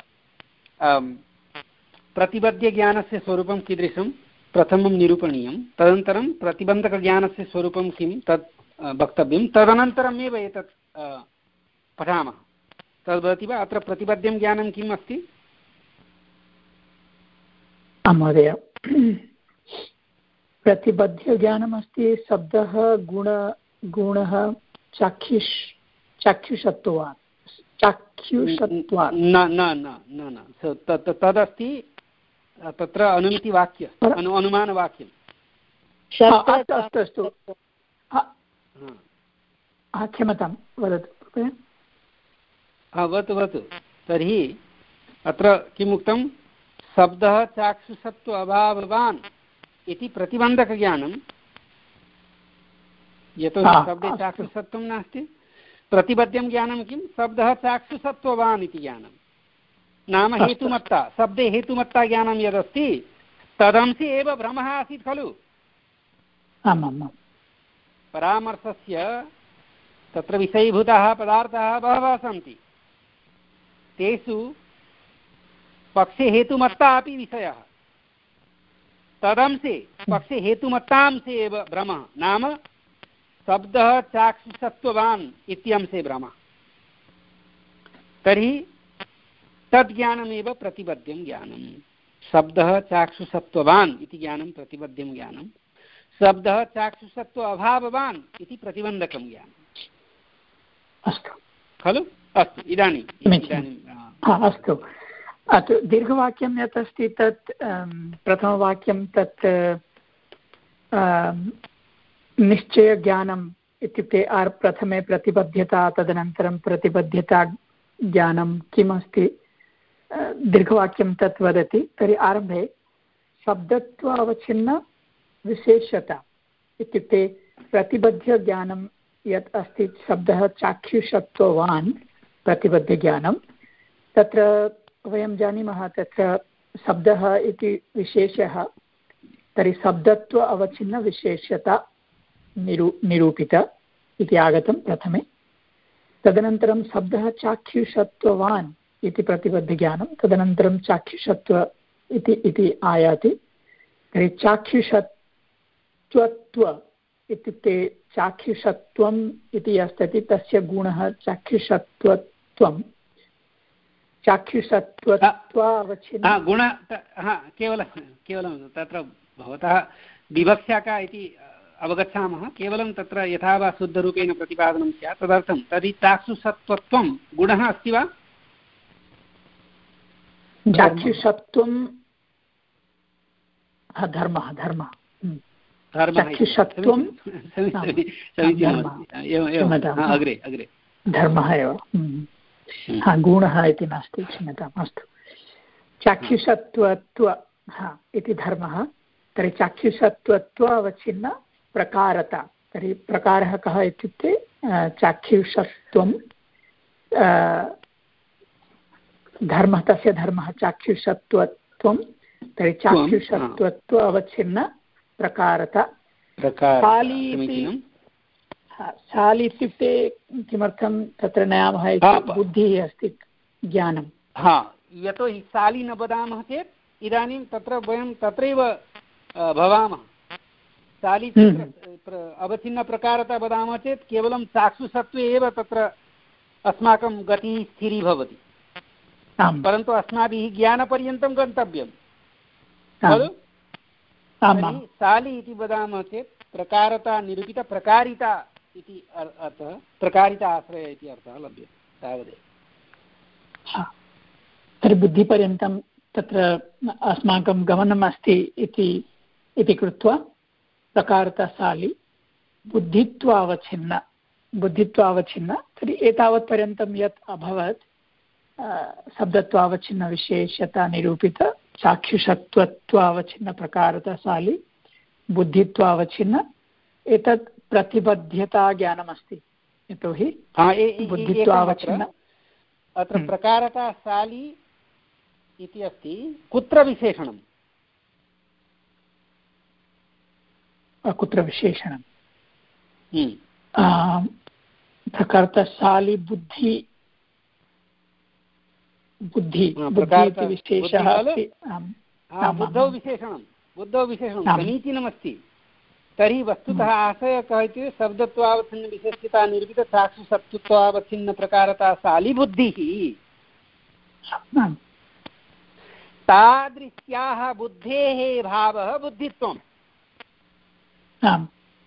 प्रतिबद्धज्ञानस्य स्वरूपं कीदृशं प्रथमं निरूपणीयं, तदनन्तरं प्रतिबन्धकज्ञानस्य स्वरूपं किं तत् वक्तव्यं, तदनन्तरमेव एतत् पठामः। तद्वदति वा? अत्र प्रतिबद्धं ज्ञानं किम् अस्ति? महोदय प्रतिबद्धज्ञानमस्ति शब्दः गुण गुणः चाक्षुष चाक्षुषत्वात् चाक्षुषत्वात् न न न न न तदस्ति तत्र अनुमितिवाक्य अनु अनुमानवाक्यं अस्तु अस्तु अस्तु क्षम्यतां वदतु कृपया वदतु वदतु तर्हि अत्र किमुक्तं शब्दः चाक्षुषत्व अभाववान् इति प्रतिबन्धकज्ञानं यतोहि शब्दे चाक्षुषत्वं नास्ति प्रतिबद्धं ज्ञानं किं शब्दः चाक्षुषत्ववान् इति ज्ञानं नाम हेतुमत्ता शब्दे हेतुमत्ता ज्ञानं यदस्ति तदंशे एव भ्रमः आसीत् खलु परामर्शस्य तत्र विषयीभूताः पदार्थाः बहवः सन्ति तेषु पक्षे हेतुमत्ता अपि विषयः तदंशे पक्षे हेतुमत्तांशे एव भ्रमः नाम शब्दः चाक्षुषत्ववान् इत्यंशे भ्रमः तर्हि तद्ज्ञानमेव प्रतिबद्धं ज्ञानं शब्दः चाक्षुषत्ववान् इति ज्ञानं प्रतिबद्धं ज्ञानं शब्दः चाक्षुषत्व अभाववान् इति प्रतिबन्धकं ज्ञानम् अस्तु खलु अस्तु इदानीम् इदानीं अस्तु अस्तु दीर्घवाक्यं यत् अस्ति तत् प्रथमवाक्यं तत् निश्चयज्ञानम् इत्युक्ते आर् प्रथमे प्रतिबद्धता तदनन्तरं प्रतिबद्धता ज्ञानं किमस्ति दीर्घवाक्यं तत् वदति तर्हि आरम्भे शब्दत्व अवच्छिन्न विशेषता इत्युक्ते प्रतिबद्धज्ञानं यत् अस्ति शब्दः चाक्षुषत्ववान् प्रतिबद्धज्ञानं तत्र वयं जानीमः तत्र शब्दः इति विशेषः तर्हि शब्दत्व अवच्छिन्नविशेषता निरू निरूपिता इति आगतं प्रथमे तदनन्तरं शब्दः चाक्षुषत्ववान् इति प्रतिबद्धज्ञानं तदनन्तरं चाक्षुषत्व इति इति आयाति तर्हि चाक्षुषत्वत्व इत्युक्ते चाक्षुषत्वम् इति अस्ति तस्य गुणः चाक्षुषत्वत्वं चाक्षुषत्वत्वावच्छिन्न गुण केवलं केवलं तत्र भवतः विवक्षा का इति अवगच्छामः केवलं तत्र यथा वा शुद्धरूपेण प्रतिपादनं स्यात् तदर्थं तर्हि चाक्षुषत्वत्वं गुणः अस्ति वा चाक्षुषत्वं धर्मः धर्मः चाक्षुषत्वं अग्रे अग्रे धर्मः एव हा गुणः इति नास्ति क्षम्यताम् अस्तु चाक्षुषत्वत्व हा इति धर्मः तर्हि चाक्षुषत्वत्व अवच्छिन्न प्रकारता तर्हि प्रकारः कः इत्युक्ते चाक्षुषत्वं धर्मः तस्य धर्मः चाक्षुषत्वत्वं तर्हि चाक्षुषत्वत्व अवच्छिन्न प्रकारता शाली इति शाली इत्युक्ते किमर्थं तत्र नयामः बुद्धिः अस्ति ज्ञानं हा यतोहि शाली न वदामः चेत् इदानीं तत्र वयं तत्रैव भवामः शाली अवच्छिन्नप्रकारता वदामः चेत् केवलं चाक्षुषत्वे एव तत्र अस्माकं गतिः स्थिरी भवति परन्तु अस्माभिः ज्ञानपर्यन्तं गन्तव्यं खलु शाली इति वदामः चेत् प्रकारता निरूपिता प्रकारिता इति अर्थः प्रकारिता आश्रय इति अर्थः लभ्यते तावदेव तर्हि बुद्धिपर्यन्तं तत्र अस्माकं गमनम् अस्ति इति इति कृत्वा प्रकारताशाली बुद्धित्वावच्छिन्न बुद्धित्वावच्छिन्न तर्हि एतावत्पर्यन्तं यत् अभवत् शब्दत्वावच्छिन्नविशेषता निरूपित चाक्षुषत्वत्वावच्छिन्नप्रकारताशाली बुद्धित्वावच्छिन्न एतत् प्रतिबद्धता ज्ञानमस्ति यतोहि बुद्धित्वावच्छिन्न अत्र प्रकारताशाली इति अस्ति कुत्र विशेषणं कुत्र विशेषणं प्रकारताशाली बुद्धि बुद्धि बुद्धि विशेषः अस्ति बुद्धौ विशेषणं बुद्धौ विशेषणं समीचीनमस्ति तर्हि वस्तुतः आशयः कः इति शब्दत्वावच्छिन्नविशेषता निरूपित चाक्षुषत्वत्वावच्छिन्नप्रकारताशाली बुद्धिः तादृश्याः बुद्धेः भावः बुद्धित्वम्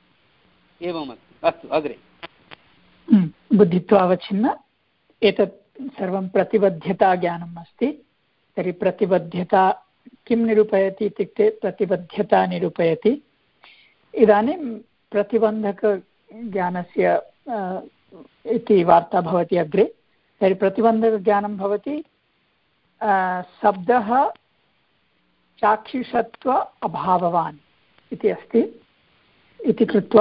एवमस्ति अस्तु अग्रे बुद्धित्वावच्छिन्न एतत् सर्वं प्रतिबद्धताज्ञानम् अस्ति। तर्हि प्रतिबद्धता किं निरूपयति इत्युक्ते प्रतिबद्धता निरूपयति। इदानीं प्रतिबन्धकज्ञानस्य इति वार्ता भवति अग्रे। तर्हि प्रतिबन्धकज्ञानं भवति शब्दः चाक्षुषत्व अभाववान् इति अस्ति इति कृत्वा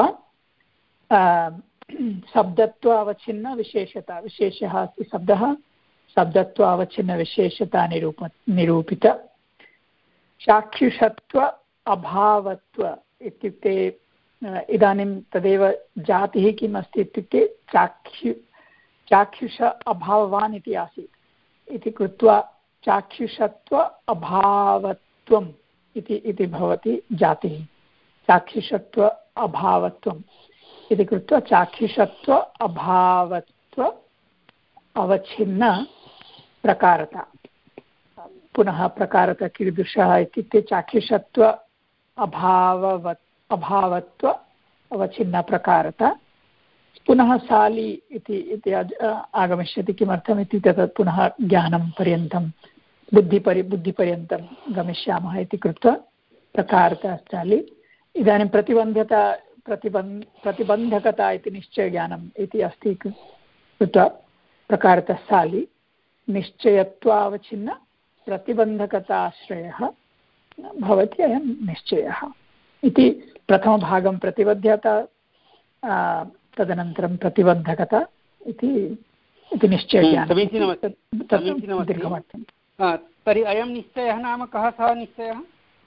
शब्दत्व अवच्छिन्न विशेषता विशेषः अस्ति शब्दः शब्दत्व अवच्छिन्न विशेषता निरूप निरूपित चाक्षुषत्व अभावत्व इत्युक्ते इदानीं तदेव जातिः किम् अस्ति इत्युक्ते चाक्षु चाक्षुष अभाववान् इति आसीत् इति कृत्वा चाक्षुषत्व अभावत्वम् इति इति भवति जातिः चाक्षुषत्व अभावत्वम् इति कृत्वा चाक्षुषत्व अभावत्व अवच्छिन्न प्रकारता। पुनः प्रकारता कीदृशः इत्युक्ते चाक्षुषत्व अभाववत् अभावत्व अवच्छिन्न प्रकारता। पुनः साली इति इति आगमिष्यति। किमर्थम् इत्युक्ते तत् पुनः ज्ञानं पर्यन्तं बुद्धिपरि बुद्धिपर्यन्तं गमिष्यामः इति कृत्वा प्रकारता साली। इदानीं प्रतिबन्धता प्रतिबन्ध प्रतिबन्धकता इति निश्चयज्ञानम् इति अस्ति कृत्वा प्रकारतः साली निश्चयत्वावच्छिन्न प्रतिबन्धकताश्रयः भवति अयं निश्चयः इति प्रथमभागं प्रतिबद्धता तदनन्तरं प्रतिबन्धकता इति इति निश्चयज्ञानं। समीचीनमस्ति। तर्हि अयं निश्चयः नाम कः सः निश्चयः?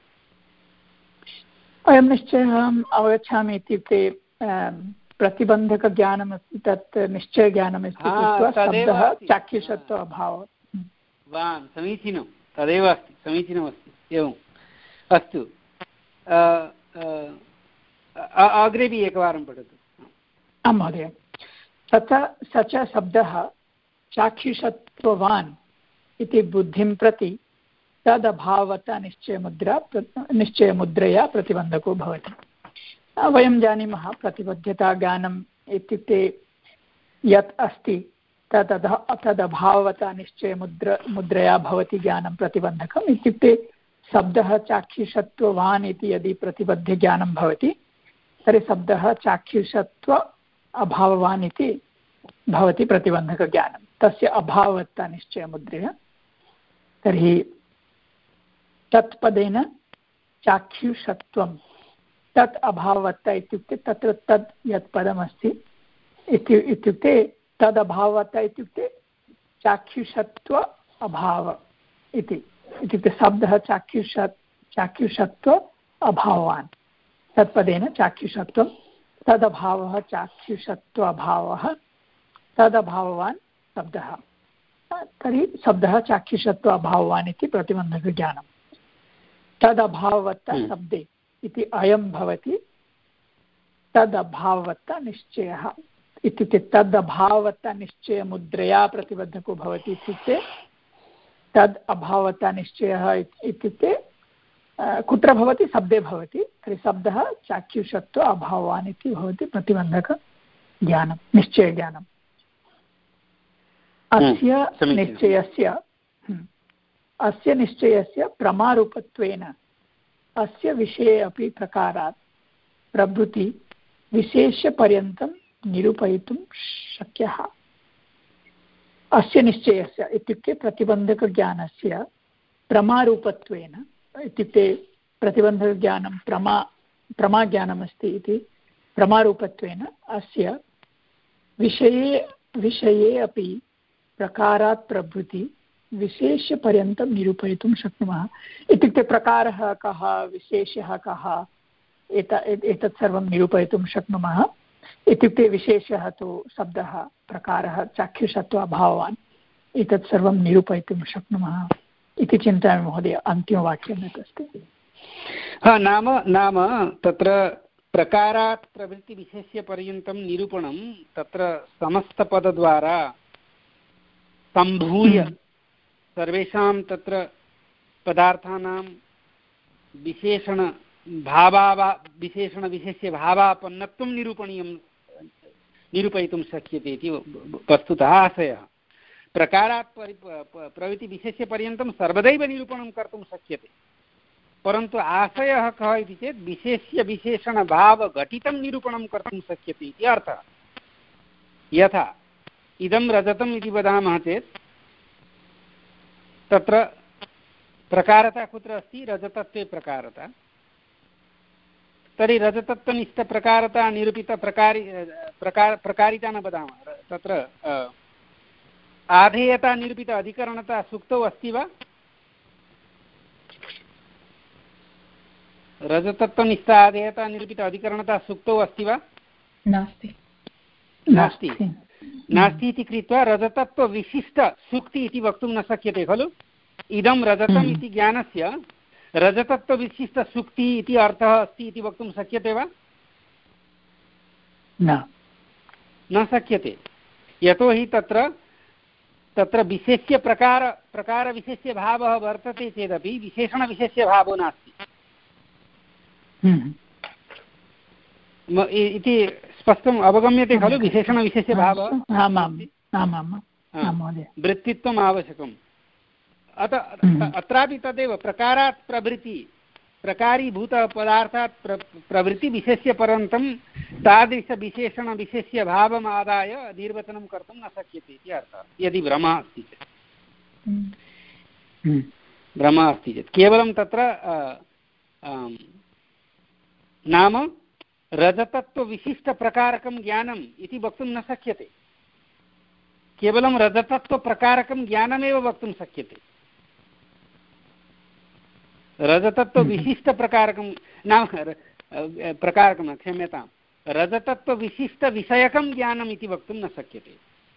अयं निश्चयः अहम् अवगच्छामि इत्युक्ते प्रतिबन्धकज्ञानमस्ति तत् निश्चयज्ञानमस्ति कृत्वा शब्दः चाक्षुषत्व अभावः। वान् समीचीनं तदेव अस्ति समीचीनमस्ति एवम् अस्तु अग्रेपि एकवारं पठतु। आं महोदय स च स च शब्दः चाक्षुषत्ववान् इति बुद्धिं प्रति तदभावता निश्चयमुद्रा निश्चयमुद्रया प्रतिबन्धको भवति। वयं जानीमः प्रतिबद्धताज्ञानम् इत्युक्ते यत् अस्ति तद तदभावता निश्चयमुद्र मुद्रया भवति ज्ञानं प्रतिबन्धकम् इत्युक्ते शब्दः चाक्षुषत्ववान् इति यदि प्रतिबद्धज्ञानं भवति तर्हि शब्दः चाक्षुषत्व अभाववान् इति भवति प्रतिबन्धकज्ञानं तस्य अभावता निश्चयमुद्रया। तर्हि तत्पदेन चाक्षुषत्वं तत् अभावता इत्युक्ते तत्र तद् यत् पदमस्ति इत्युक्ते तदभावता इत्युक्ते चाक्षुषत्व अभाव इति इत्युक्ते शब्दः चाक्षुष चाक्षुषत्व अभाववान् तत्पदेन चाक्षुषत्वं तदभावः चाक्षुषत्व अभावः तदभाववान् शब्दः। तर्हि शब्दः चाक्षुषत्व अभाववान् इति प्रतिबन्धकज्ञानं। तदभावता शब्दे इति अयं भवति तदभावता निश्चयः इत्युक्ते तदभावता निश्चयमुद्रया प्रतिबद्धको भवति इत्युक्ते तद् अभावता निश्चयः इत्युक्ते कुत्र भवति शब्दे भवति तर्हि शब्दः चाक्षुषत्व अभाववान् इति भवति प्रतिबन्धकज्ञानं निश्चयज्ञानम्। अस्य निश्चयस्य अस्य निश्चयस्य प्रमारूपत्वेन अस्य विषये अपि प्रकारात् प्रभृति विशेषपर्यन्तं निरूपयितुं शक्यः। अस्य निश्चयस्य इत्युक्ते प्रतिबन्धकज्ञानस्य प्रमारूपत्वेन इत्युक्ते प्रतिबन्धकज्ञानं प्रमा प्रमाज्ञानमस्ति इति प्रमारूपत्वेन अस्य विषये विषये अपि प्रकारात् प्रभृति विशेषपर्यन्तं निरूपयितुं शक्नुमः। इत्युक्ते प्रकारः कः विशेषः कः एत एतत् सर्वं निरूपयितुं शक्नुमः। इत्युक्ते विशेषः तु शब्दः प्रकारः चाक्षुषत्व अभाववान् एतत् सर्वं निरूपयितुं शक्नुमः इति चिन्तयामि महोदय। अन्तिमवाक्यं यत् अस्ति नाम नाम तत्र प्रकारात् प्रभृतिविशेष्यपर्यन्तं निरूपणं तत्र समस्तपदद्वारा सम्भूय सर्वेषां तत्र पदार्थानां विशेषण भावा विशेषणविशेष्यभावापन्नत्वं निरूपणीयं निरूपयितुं शक्यते इति वस्तुतः आशयः। प्रकारात् परि प्रवृत्तिविशेष्यपर्यन्तं सर्वदैव निरूपणं कर्तुं शक्यते, परन्तु आशयः कः इति चेत् विशेष्यविशेषणभावघटितं निरूपणं कर्तुं शक्यते इति अर्थः। यथा इदं रजतम् इति वदामः चेत् तत्र प्रकारता कुत्र अस्ति? रजतत्वे प्रकारता। तर्हि रजतत्वनिष्ठप्रकारता निरूपितप्रकारि प्रकार प्रकारिता न वदामः, तत्र आधेयता निरूपित अधिकरणता सूक्तौ अस्ति वा? रजतत्वनिष्ठ आधेयता निरूपित अधिकरणता सूक्तौ अस्ति वा? नास्ति नास्ति नास्ति इति कृत्वा रजतत्वविशिष्टसूक्ति इति वक्तुं न शक्यते खलु। इदं रजतम् इति ज्ञानस्य रजतत्वविशिष्टसूक्ति इति अर्थः अस्ति इति वक्तुं शक्यते वा? न न शक्यते, यतोहि तत्र तत्र विशेष्यप्रकार प्रकारविशेष्यभावः वर्तते चेदपि विशेषणविशेष्यभावो नास्ति इति स्पष्टम् अवगम्यते खलु। विशेषणविशेष्यभावः वृत्तित्वम् आवश्यकम्। अत अत्रापि तदेव प्रकारात् प्रवृत्ति प्रकारीभूतपदार्थात् प्र प्रवृत्तिविशेष्यपर्यन्तं तादृशविशेषणविशेष्यभावम् आदाय निर्वचनं कर्तुं न शक्यते इति अर्थः। यदि भ्रमः अस्ति चेत् भ्रमः अस्ति चेत् केवलं तत्र नाम रजतत्वविशिष्टप्रकारकं ज्ञानम् इति वक्तुं न शक्यते, केवलं रजतत्वप्रकारकं ज्ञानमेव वक्तुं शक्यते। रजतत्वविशिष्टप्रकारकं नाम प्रकारकं क्षम्यतां रजतत्वविशिष्टविषयकं ज्ञानम् इति वक्तुं न शक्यते,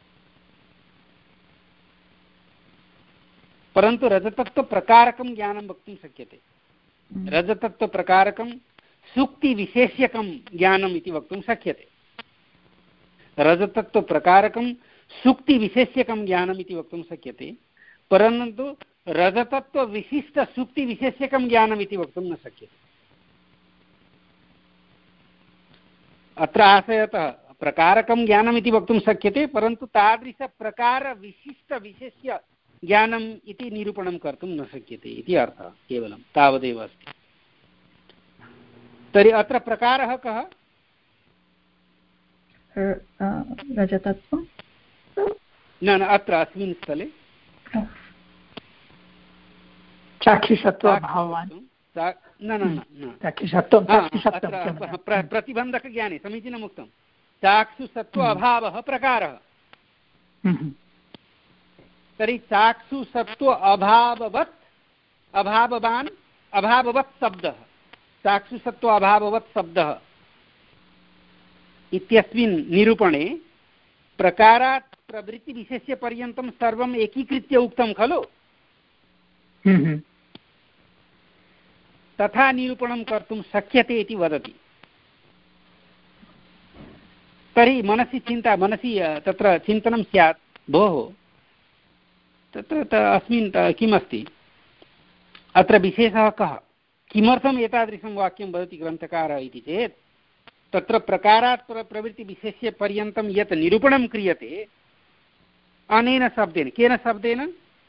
परन्तु रजतत्वप्रकारकं ज्ञानं वक्तुं शक्यते। रजतत्वप्रकारकं सूक्तिविशेष्यकं ज्ञानम् इति वक्तुं शक्यते। रजतत्वप्रकारकं सूक्तिविशेष्यकं ज्ञानम् इति वक्तुं शक्यते, परन्तु रजतत्वविशिष्टसूक्तिविशेष्यकं ज्ञानम् इति वक्तुं न शक्यते। अत्र आशयतः प्रकारकं ज्ञानम् इति वक्तुं शक्यते, परन्तु तादृशप्रकारविशिष्टविशेष्य ज्ञानम् इति निरूपणं कर्तुं न शक्यते इति अर्थः। केवलं तावदेव अस्ति। तर्हि अत्र प्रकारः कः? रजतत्वं न न अत्र अस्मिन् स्थले चाक्षुषत्वभावान् न न न प्रतिबन्धकज्ञाने समीचीनम् उक्तं। चाक्षुषत्व अभावः प्रकारः। तर्हि चाक्षुषत्व अभाववत् अभाववान् अभाववत् शब्दः चाक्षुषत्व अभाववत् शब्दः इत्यस्मिन् निरूपणे प्रकारात् प्रवृत्तिविशेष्यपर्यन्तं सर्वम् एकीकृत्य उक्तं खलु। तथा निरूपणं कर्तुं शक्यते इति वदति। तर्हि मनसि चिन्ता मनसि तत्र चिन्तनं स्यात्, भोः तत्र अस्मिन् किमस्ति, अत्र विशेषः कः, किमर्थम् एतादृशं वाक्यं वदति ग्रन्थकारः इति चेत् तत्र प्रकारात् प्रवृत्तिविशेष्यपर्यन्तं यत् निरूपणं क्रियते अनेन शब्देन, केन शब्देन?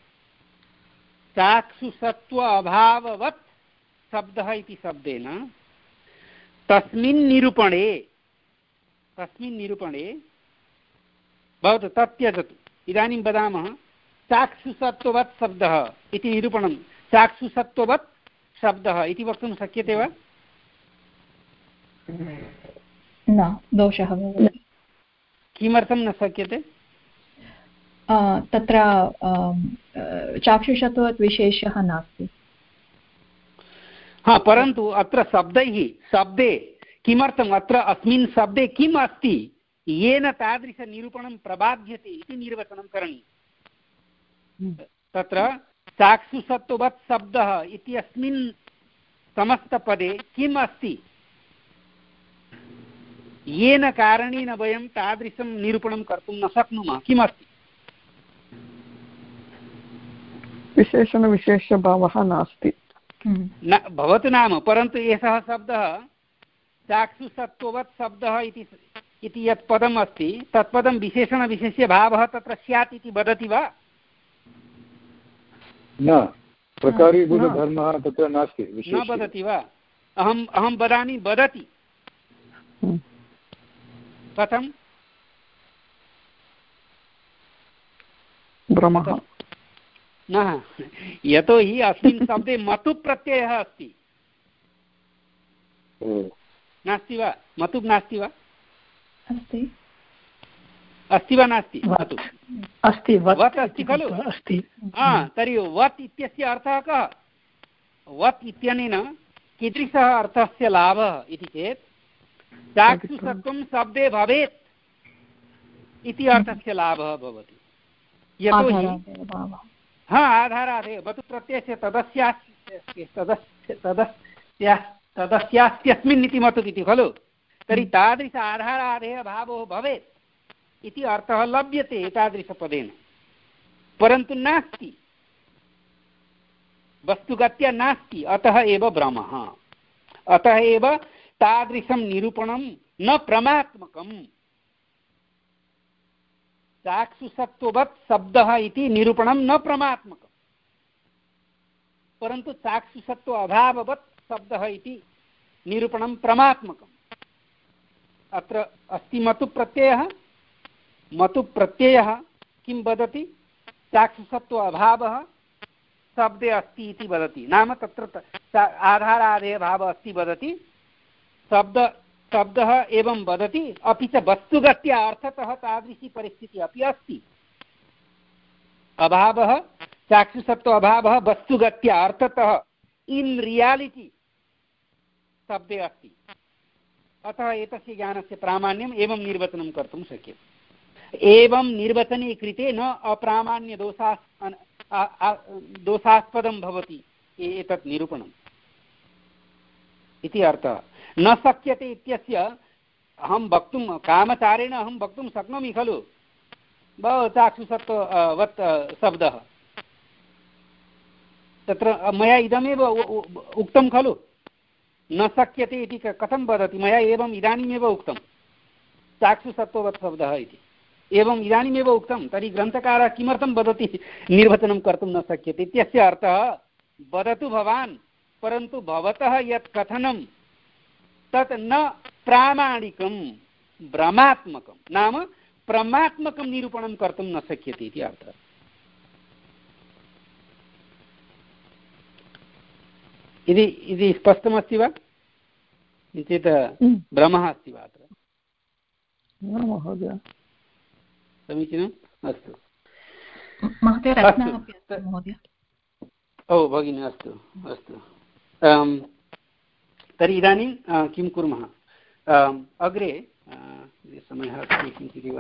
चाक्षुषत्व अभाववत् शब्दः इति शब्देन तस्मिन् निरूपणे तस्मिन् निरूपणे भवतु तत् त्यजतु। इदानीं वदामः चाक्षुषत्ववत् शब्दः इति निरूपणं चाक्षुषत्ववत् शब्दः इति वक्तुं शक्यते वा? न, दोषः। किमर्थं न शक्यते? तत्र चाक्षुषत्ववत् विशेषः नास्ति। हा, परन्तु अत्र शब्दैः शब्दे किमर्थम्, अत्र अस्मिन् शब्दे किम् अस्ति येन तादृशनिरूपणं प्रबाध्यते इति निर्वचनं करणीयम्। तत्र चाक्षुषत्ववत् शब्दः इत्यस्मिन् समस्तपदे किम् अस्ति येन कारणेन वयं तादृशं निरूपणं कर्तुं न शक्नुमः? किमस्ति? विशेषणविशेषभावः नास्ति। न भवतु नाम, परन्तु एषः शब्दः चाक्षुषत्ववत् शब्दः इति इति यत् पदम् अस्ति तत्पदं विशेषणविशेष्यभावः तत्र स्यात् इति वदति वा? न, प्रकारीभूतधर्मः तत्र नास्ति, न वदति वा? अहम् अहं वदामि वदति। कथं? भ्रमः न, यतोहि अस्मिन् शब्दे मतु प्रत्ययः अस्ति। नास्ति वा? मतुब् नास्ति वा? अस्ति अस्ति वा नास्ति? मतु अस्ति, वत् अस्ति खलु? अस्ति। तर्हि वत् इत्यस्य अर्थः कः? वत् इत्यनेन कीदृशः अर्थस्य लाभः इति चेत् चाक्षुषत्वं शब्दे भवेत् इति अर्थस्य लाभः भवति। यतोहि हा आधारादेव वतु प्रत्ययस्य तदस्यास्ति तदस्य तदस्यास्त्यस्मिन् इति मतुः इति खलु। तर्हि तादृश आधारादेः भावो भवेत् इति अर्थः लभ्यते एतादृशपदेन, परन्तु नास्ति, वस्तुगत्या नास्ति, अतः एव भ्रमः। अतः एव तादृशं निरूपणं न प्रमात्मकम्। चाक्षुषत्ववत् शब्दः इति निरूपणं न प्रमात्मकम्, परन्तु चाक्षुषत्व अभाववत् शब्दः इति निरूपणं प्रमात्मकम्। अत्र अस्ति मतु प्रत्ययः, मतु प्रत्ययः किं वदति? चाक्षुषत्व अभावः शब्दे अस्ति इति वदति, नाम तत्र आधारादेः भावः अस्ति वदति, शब्द शब्दः एवं वदति, अपि च वस्तुगत्या अर्थतः तादृशी परिस्थितिः अपि अस्ति। अभावः, चाक्षुषत्व अभावः वस्तुगत्या अर्थतः इन् रियालिटि शब्दे अस्ति। अतः एतस्य ज्ञानस्य प्रामाण्यम् एवं निर्वचनं कर्तुं शक्यते। एवं निर्वचने कृते न अप्रामाण्यदोषा दोषास्पदं भवति एतत् निरूपणम् इति अर्थः। न शक्यते इत्यस्य अहं वक्तुं कामचारेण अहं वक्तुं शक्नोमि खलु भव चाक्षुषत्ववत् शब्दः, तत्र मया इदमेव उक्तं खलु। न शक्यते इति कथं वदति? मया एवम् इदानीमेव उक्तं चाक्षुषत्ववत् शब्दः इति, एवम् इदानीमेव उक्तं। तर्हि ग्रन्थकारः किमर्थं वदति निर्वचनं कर्तुं न शक्यते इत्यस्य अर्थः वदतु भवान्, परन्तु भवतः यत् कथनं तत् न प्रामाणिकं, भ्रमात्मकं, नाम प्रमात्मकं निरूपणं कर्तुं न शक्यते इति अर्थः। इति इति स्पष्टमस्ति वा? किञ्चित् भ्रमः अस्ति वा अत्र? न महोदय, समीचीनम्, अस्तु महोदय। ओ भगिनी, अस्तु अस्तु। तर्हि इदानीं किं कुर्मः? अग्रे समयः अस्ति किञ्चिदिव।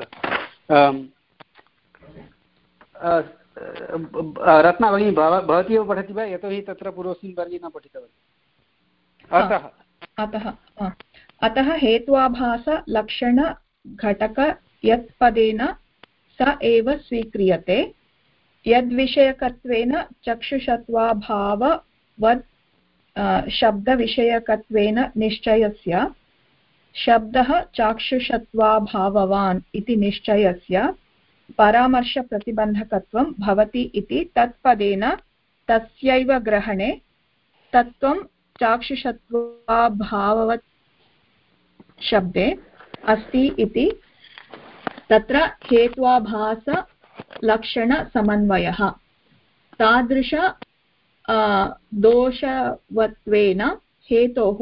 रत्ना भगिनी, भवती एव पठति वा? यतोहि तत्र पूर्वस्मिन् वर्गे न पठितवती। अतः अतः अतः हेत्वाभास लक्षण घटक यत्पदेन स एव स्वीक्रियते यद्विषयकत्वेन चक्षुषत्वाभाववद् शब्दविषयकत्वेन निश्चयस्य शब्दः चाक्षुषत्वाभाववान् इति निश्चयस्य परामर्शप्रतिबन्धकत्वं भवति इति तत्पदेन तस्यैव ग्रहणे तत्त्वं चाक्षुषत्वाभाववत् शब्दे अस्ति इति तत्र हेत्वाभास लक्षणसमन्वयः तादृश दोषवत्वेन हेतोः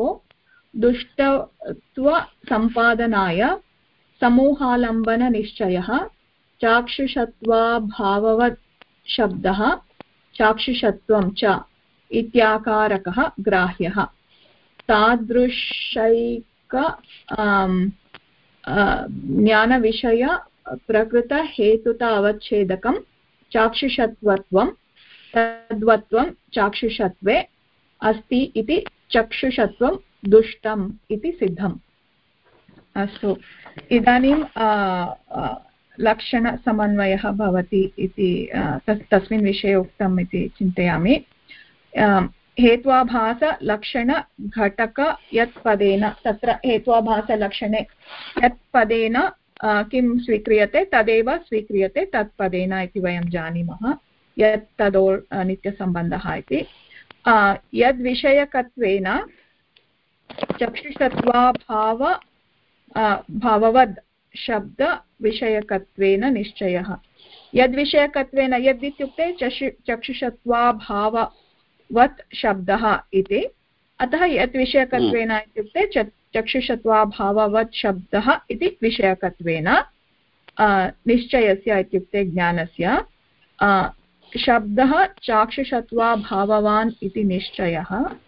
दुष्टत्वसम्पादनाय समूहालम्बननिश्चयः चाक्षुषत्वाभाववत् शब्दः चाक्षुषत्वं च इत्याकारकः ग्राह्यः। तादृशैक ज्ञानविषय प्रकृतहेतुता अवच्छेदकं चाक्षुषत्वत्वं तद्वत्वं चाक्षुषत्वे अस्ति इति चक्षुषत्वं दुष्टम् इति सिद्धम्। अस्तु, इदानीं लक्षणसमन्वयः भवति इति तस्मिन् विषये उक्तम् इति चिन्तयामि। हेत्वाभासलक्षणघटक यत् पदेन तत्र हेत्वाभासलक्षणे यत् पदेन किं स्वीक्रियते तदेव स्वीक्रियते तत्पदेन इति वयं जानीमः यत् तदो नित्यसम्बन्धः इति यद्विषयकत्वेन चक्षुषत्वाभाव भाववद् शब्दविषयकत्वेन निश्चयः यद्विषयकत्वेन यद् इत्युक्ते चक्षु चक्षुषत्वाभाववत् शब्दः इति अतः यत् विषयकत्वेन इत्युक्ते चक्षुषत्वाभाववत् शब्दः इति विषयकत्वेन निश्चयस्य इत्युक्ते ज्ञानस्य शब्दः चाक्षुषत्वाभाववान् इति निश्चयः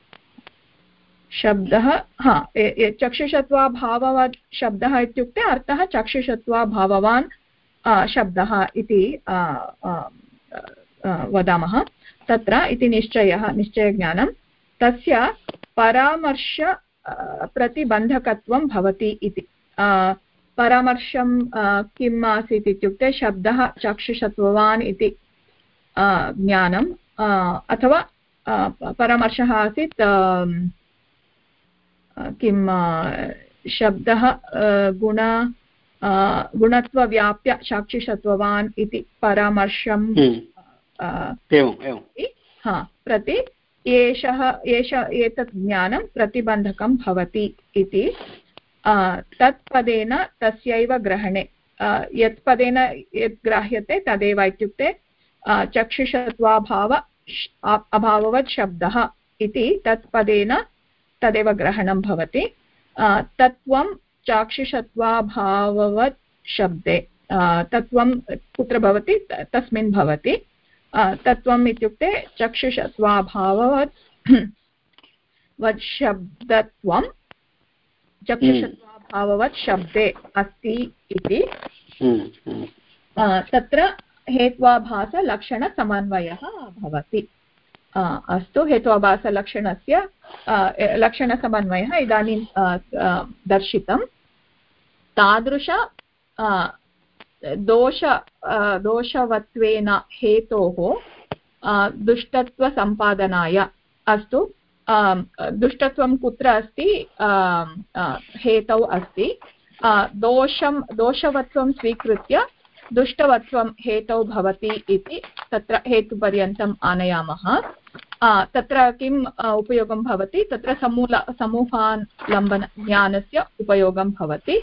शब्दः हा चक्षुषत्वाभाववत् शब्दः इत्युक्ते अर्थः चक्षुषत्वाभाववान् शब्दः इति वदामः तत्र इति निश्चयः निश्चयज्ञानं तस्य परामर्श प्रतिबन्धकत्वं भवति इति परामर्शं किम् आसीत् इत्युक्ते शब्दः चक्षुषत्ववान् इति ज्ञानम् अथवा परामर्शः आसीत् किं शब्दः गुण गुणत्वव्याप्य चाक्षुषत्ववान् इति परामर्शं हा प्रति एषः एष एतत् ज्ञानं प्रतिबन्धकं भवति इति तत्पदेन तस्यैव ग्रहणे यत् पदेन यत् ग्राह्यते तदेव इत्युक्ते चक्षुषत्वाभाव अभाववत् शब्दः इति तत्पदेन तदेव ग्रहणं भवति तत्त्वं चाक्षुषत्वाभाववत् शब्दे तत्त्वं कुत्र भवति तस्मिन् भवति तत्त्वम् इत्युक्ते चक्षुषत्वाभाववत् वत् शब्दत्वं चक्षुषत्वाभाववत् शब्दे अस्ति इति तत्र हेत्वाभासलक्षणसमन्वयः भवति अस्तु हेत्वाभासलक्षणस्य लक्षणसमन्वयः इदानीं दर्शितं तादृश दोष दोषवत्वेन हेतोः दुष्टत्वसम्पादनाय अस्तु दुष्टत्वं कुत्र अस्ति हेतौ अस्ति दोषं दोषवत्वं स्वीकृत्य दुष्टवत्वं हेतौ भवति इति तत्र हेतुपर्यन्तम् आनयामः तत्र किम् उपयोगं भवति तत्र समूल समूहालम्बन ज्ञानस्य उपयोगं भवति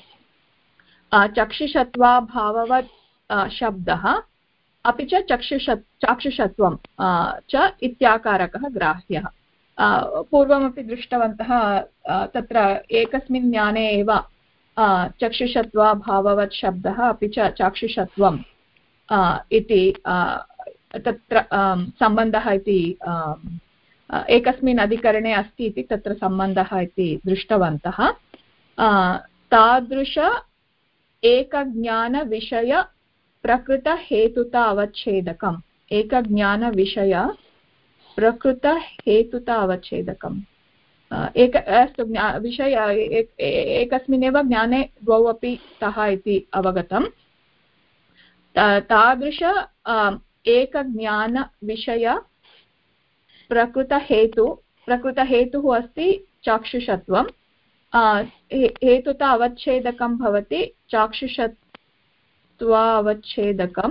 चक्षुषत्वाभाववत् शब्दः अपि च चक्षुषत् चाक्षुषत्वं च इत्याकारकः ग्राह्यः पूर्वमपि दृष्टवन्तः तत्र एकस्मिन् ज्ञाने एव चक्षुषत्वाभाववत् शब्दः अपि च चाक्षुषत्वम् इति तत्र सम्बन्धः इति एकस्मिन् अधिकरणे अस्ति इति तत्र सम्बन्धः इति दृष्टवन्तः तादृश एकज्ञानविषय प्रकृतहेतुता अवच्छेदकम् एकज्ञानविषय प्रकृतहेतुता अवच्छेदकम् एक अस्तु विषय एकस्मिन्नेव ज्ञाने द्वौ अपि स्तः इति अवगतं तादृश एकज्ञानविषय प्रकृतहेतु प्रकृतहेतुः अस्ति चाक्षुषत्वं हेतुता अवच्छेदकं भवति चाक्षुषत्वावच्छेदकं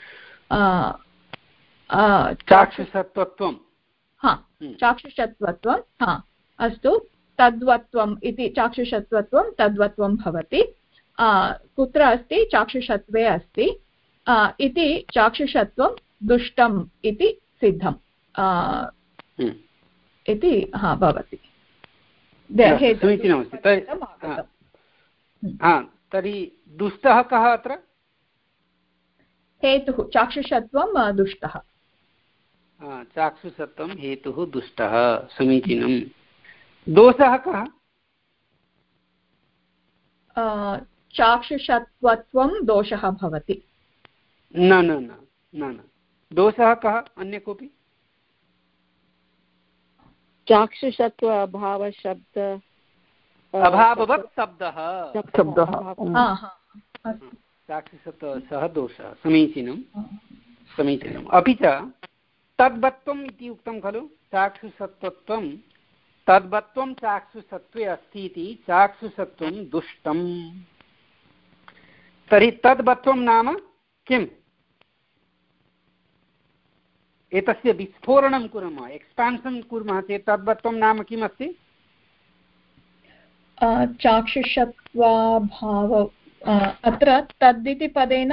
चाक्षुषत्वत्वं हा चाक्षुषत्वत्वं हा अस्तु तद्वत्वम् इति चाक्षुषत्वत्वं तद्वत्वं भवति कुत्र अस्ति चाक्षुषत्वे अस्ति इति चाक्षुषत्वं दुष्टम् इति सिद्धम् इति हा भवति समीचीनमस्ति तर्हि दुष्टः कः अत्र हेतुः चाक्षुषत्वं दुष्टः चाक्षुषत्वं हेतुः दुष्टः समीचीनं दोषः कः चाक्षुषत्वत्वं दोषः भवति न न न न न दोषः कः अन्य कोऽपि चाक्षुषत्व अभावशब्द अभाववत् शब्दः शब्दः चाक्षुषत्व सः दोषः समीचीनं समीचीनम् अपि च तद्वत्वम् इति उक्तं खलु चाक्षुषत्वं तद्वत्वं चाक्षुषत्वे अस्ति इति चाक्षुषत्वं दुष्टम्। तर्हि तद्वत्वं नाम किम्? एतस्य विस्फोरणं कुर्मः, एक्स्पान्शन् कुर्मः चेत् तद्वत्वं नाम किम् अस्ति? चाक्षुषत्वाभाव। अत्र तद् इति पदेन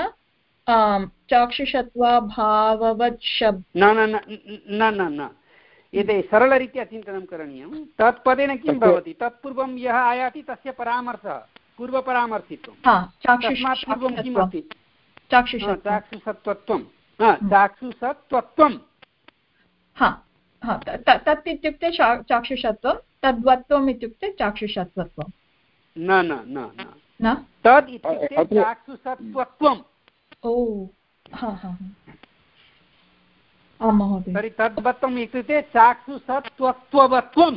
चाक्षुषत्वाभाववत् शब्द न न न न न एते सरलरीत्या चिन्तनं करणीयं। तत्पदेन किं भवति? तत्पूर्वं यः आयाति तस्य परामर्शः, पूर्वपरामर्शित्वं। तस्मात् पूर्वं किम् अस्ति? चाक्षुषत्वं। चाक्षुषत्वं तत् इत्युक्ते चाक्षुषत्वं, तद्वत्वम् इत्युक्ते चाक्षुषत्वत्वं। न न न न तद् इत्युक्ते चाक्षुषत्वत्वम्। ओ हा हा आं महोदय। तर्हि तद्वत्वम् इत्युक्ते चाक्षुषत्वत्ववत्वं।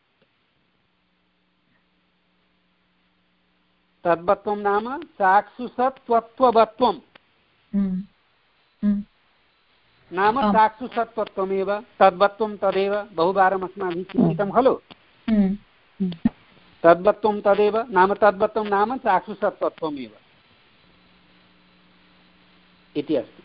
तद्वत्वं नाम चाक्षुषत्वत्ववत्वं नाम चाक्षुषत्वत्वमेव, तद्वत्वं तदेव। बहुवारम् अस्माभिः चिन्तितं खलु। तद्वत्वं तदेव नाम तद्वत्वं नाम चाक्षुषत्वत्वमेव इति अस्ति।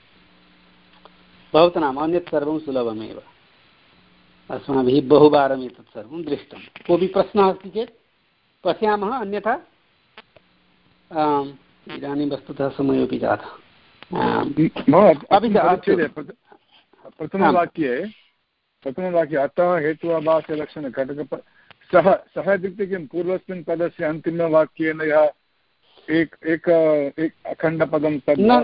भवतु नाम अन्यत् सर्वं सुलभमेव, अस्माभिः बहुवारम् एतत् सर्वं दृष्टं। कोऽपि प्रश्नः अस्ति चेत् पश्यामः, अन्यथा इदानीं वस्तुतः समयोपि जातः। प्रथमवाक्ये प्रथमवाक्ये अतः हेत्वाभासलक्षणघटक सः सः इत्युक्ते किं? पूर्वस्मिन् पदस्य अन्तिमवाक्येन यः एक एक अखण्डपदं तद् एवम्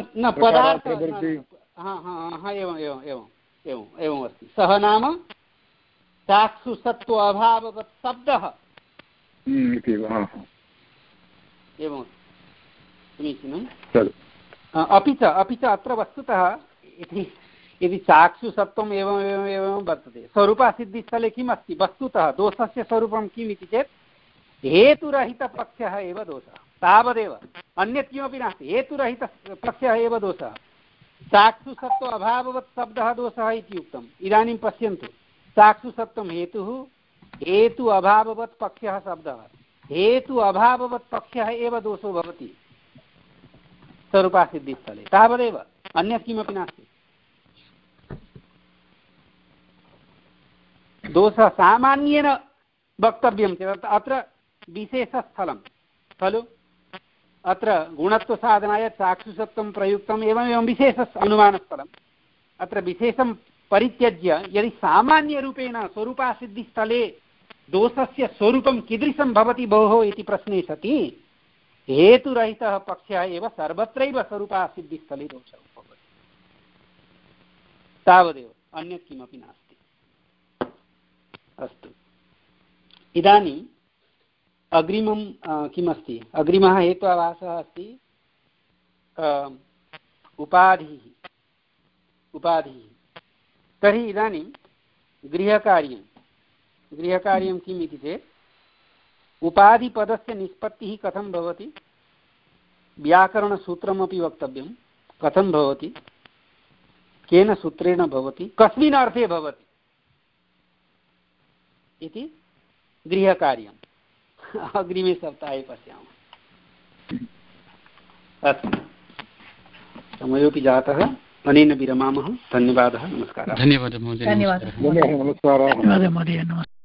एवम् एवम् एवम् एवम् अस्ति। सः नाम चाक्षुषत्व अभाववत् शब्दः इति वा? एवम् समीचीनम्। अपि च अपि च अत्र वस्तुतः इति यदि चाक्षुषत्वम् एवम् एवम् एवं वर्तते, स्वरूपासिद्धिस्थले किम् अस्ति? वस्तुतः दोषस्य स्वरूपं किम् इति चेत् हेतुरहितपक्षः एव दोषः, तावदेव, अन्यत् किमपि नास्ति। हेतुरहितपक्षः एव दोषः। चाक्षुषत्व अभाववत् शब्दः दोषः इति उक्तम्। इदानीं पश्यन्तु, चाक्षुषत्वं हेतुः, हेतु अभाववत् पक्षः शब्दः। हेतु अभाववत् पक्षः एव दोषो भवति स्वरूपासिद्धिस्थले, तावदेव, अन्यत् किमपि नास्ति। दोषः सामान्येन वक्तव्यं चेत् अत्र विशेषस्थलं खलु। अत्र गुणत्वसाधनाय चाक्षुषत्वं प्रयुक्तम् एवमेवं विशेष अनुमानस्थलम्। अत्र विशेषं परित्यज्य यदि सामान्यरूपेण स्वरूपासिद्धिस्थले दोषस्य स्वरूपं कीदृशं भवति भोः इति प्रश्ने सति हेतुरहितः पक्षः एव सर्वत्रैव स्वरूपासिद्धिस्थले दोषः भवति, तावदेव, अन्यत् किमपि नास्ति। अस्तु, इदानीम् अग्रिमं किमस्ति? अग्रिमः हेत्वाभासः अस्ति उपाधिः। उपाधिः तर्हि इदानीं गृहकार्यं गृहकार्यं किम् इति चेत् उपाधिपदस्य निष्पत्तिः कथं भवति? व्याकरणसूत्रमपि वक्तव्यं, कथं भवति, केन सूत्रेण भवति, कस्मिन् अर्थे भवति इति गृहकार्यम् अग्रिमे सप्ताहे पश्यामः। अस्तु, समयोपि जातः, अनेन विरमामः। धन्यवादः, नमस्कारः। धन्यवादः महोदय। धन्यवादः नमस्कारः। धन्यवादः महोदय।